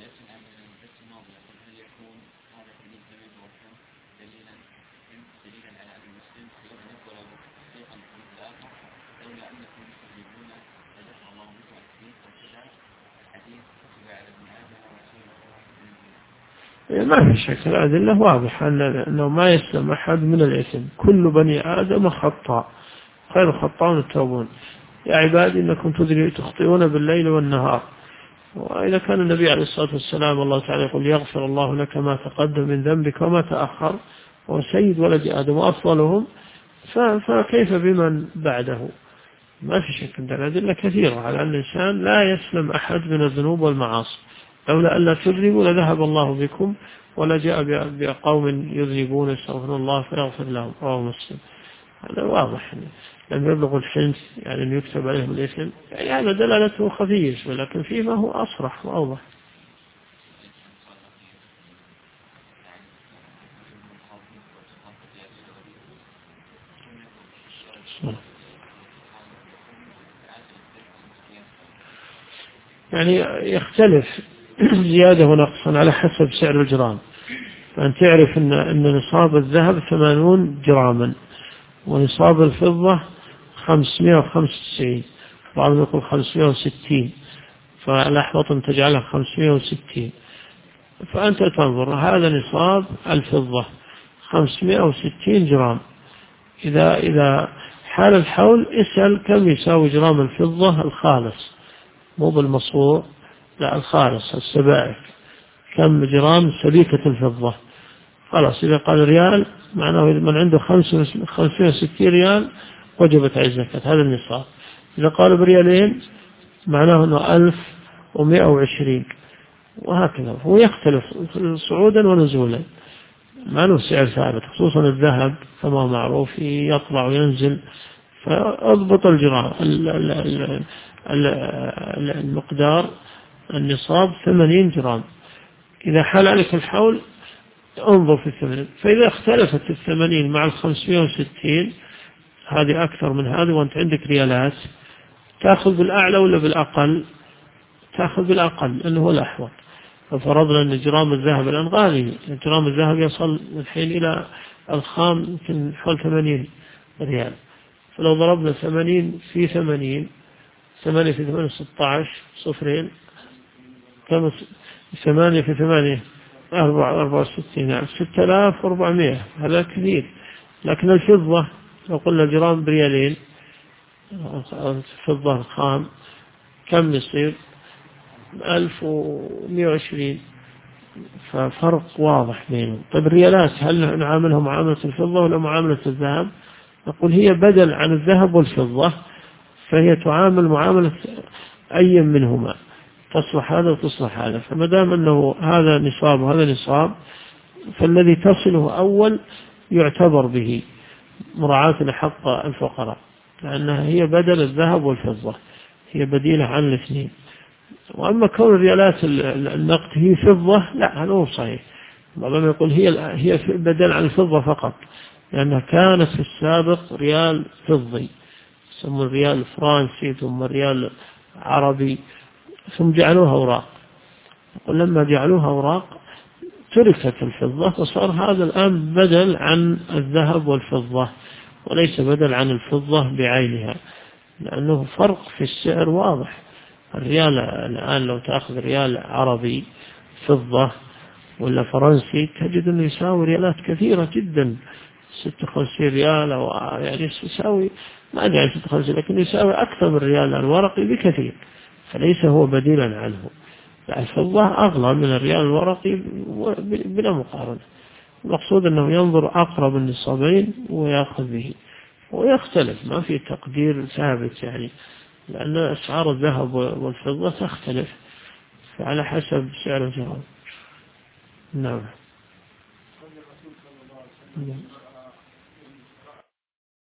ما في شك، الأدلة واضحة أنه ما يسلم أحد من الإثم، كل بني آدم خطاء خير الخطاؤون التوابون، يا عبادي إنكم تخطئون بالليل والنهار. وإذا كان النبي عليه الصلاة والسلام الله تعالى يقول يغفر الله لك ما تقدم من ذنبك وما تأخر، وسيد ولد آدم وأفضلهم، فكيف بمن بعده؟ ما في شك أن الأدلة كثيرة على أن الإنسان لا يسلم أحد من الذنوب والمعاصي، لولا ألا تذنبوا لذهب الله بكم ولا جاء بقوم يذنبون يستغفرون الله فيغفر لهم، رواه مسلم. هذا واضح لم يبلغ الحنث يعني أن يكتب عليهم الإثم، يعني هذا دلالته خفية، ولكن فيما هو أصرح وأوضح. يعني يختلف زيادة ونقصا على حسب سعر الجرام. فأن تعرف أن نصاب الذهب 80 جراما ونصاب الفضة 595، بعضهم يقول 560، فالأحوط أن تجعلها 560. فأنت تنظر هذا نصاب الفضة 560 جرام، إذا حال الحول اسأل كم يساوي جرام الفضة الخالص، مو بالمصفوع، لا الخالص السبائك، كم جرام سبيكة الفضة. خلاص إذا قال ريال معناه من عنده 560 ريال وجبت عليه الزكاة، هذا النصاب. إذا قالوا بريالين معناه أنه 1120، وهكذا. هو يختلف صعودا ونزولا، ما له سعر ثابت، خصوصا الذهب كما هو معروف يطلع وينزل. فأضبط الجرام المقدار النصاب 80 جرام. إذا حال عليك الحول انظر في الثمانين، فإذا اختلفت 80 مع 560 هذه أكثر من هذه وأنت عندك ريالات، تأخذ بالأعلى ولا بالأقل؟ تأخذ بالأقل لأنه هو الأحوط. ففرضنا أن جرام الذهب الآن غالي، جرام الذهب يصل الحين إلى الخام يمكن حول 80 ريال، فلو ضربنا 80 في 80، 8 في 8 16 صفرين، كم؟ 8 في 8 64، يعني 6400. هذا كثير. لكن الفضة لو قلنا جرام بريالين الفضة الخام كم يصير؟ 1120. ففرق واضح بينهم. طيب الريالات هل نعاملها معاملة الفضة ولا معاملة الذهب؟ نقول هي بدل عن الذهب والفضة، فهي تعامل معاملة أي منهما، تصلح هذا وتصلح هذا. فما دام أنه هذا نصاب وهذا نصاب، فالذي تصله أول يعتبر به مراعاة لحق الفقراء، لأنها هي بدل الذهب والفضة، هي بديلة عن الاثنين. وأما كون الريالات النقد هي فضة، لا هذا هو صحيح. بعضهم يقول هي بدل عن الفضة فقط، لأنها كانت في السابق ريال فضي، يسمون الريال فرنسي ثم ريال عربي، ثم جعلوها أوراق. ولما جعلوها أوراق تركت الفضة، وصار هذا الآن بدل عن الذهب والفضة وليس بدل عن الفضة بعينها، لأنه فرق في السعر واضح. الريال الآن لو تأخذ ريال عربي فضة ولا فرنسي تجد أنه يساوي ريالات كثيرة جدا، 56 ريال، أو يعني يساوي ما أدري عن 56، لكن يساوي أكثر من الريال الورقي بكثير، فليس هو بديلا عنه. الفضة أغلى من الريال الورقي بلا مقارنة. المقصود أنه ينظر أقرب النصابين ويأخذ به، ويختلف، ما في تقدير ثابت يعني، لأن أسعار الذهب والفضة تختلف على حسب سعر الجرام. نعم.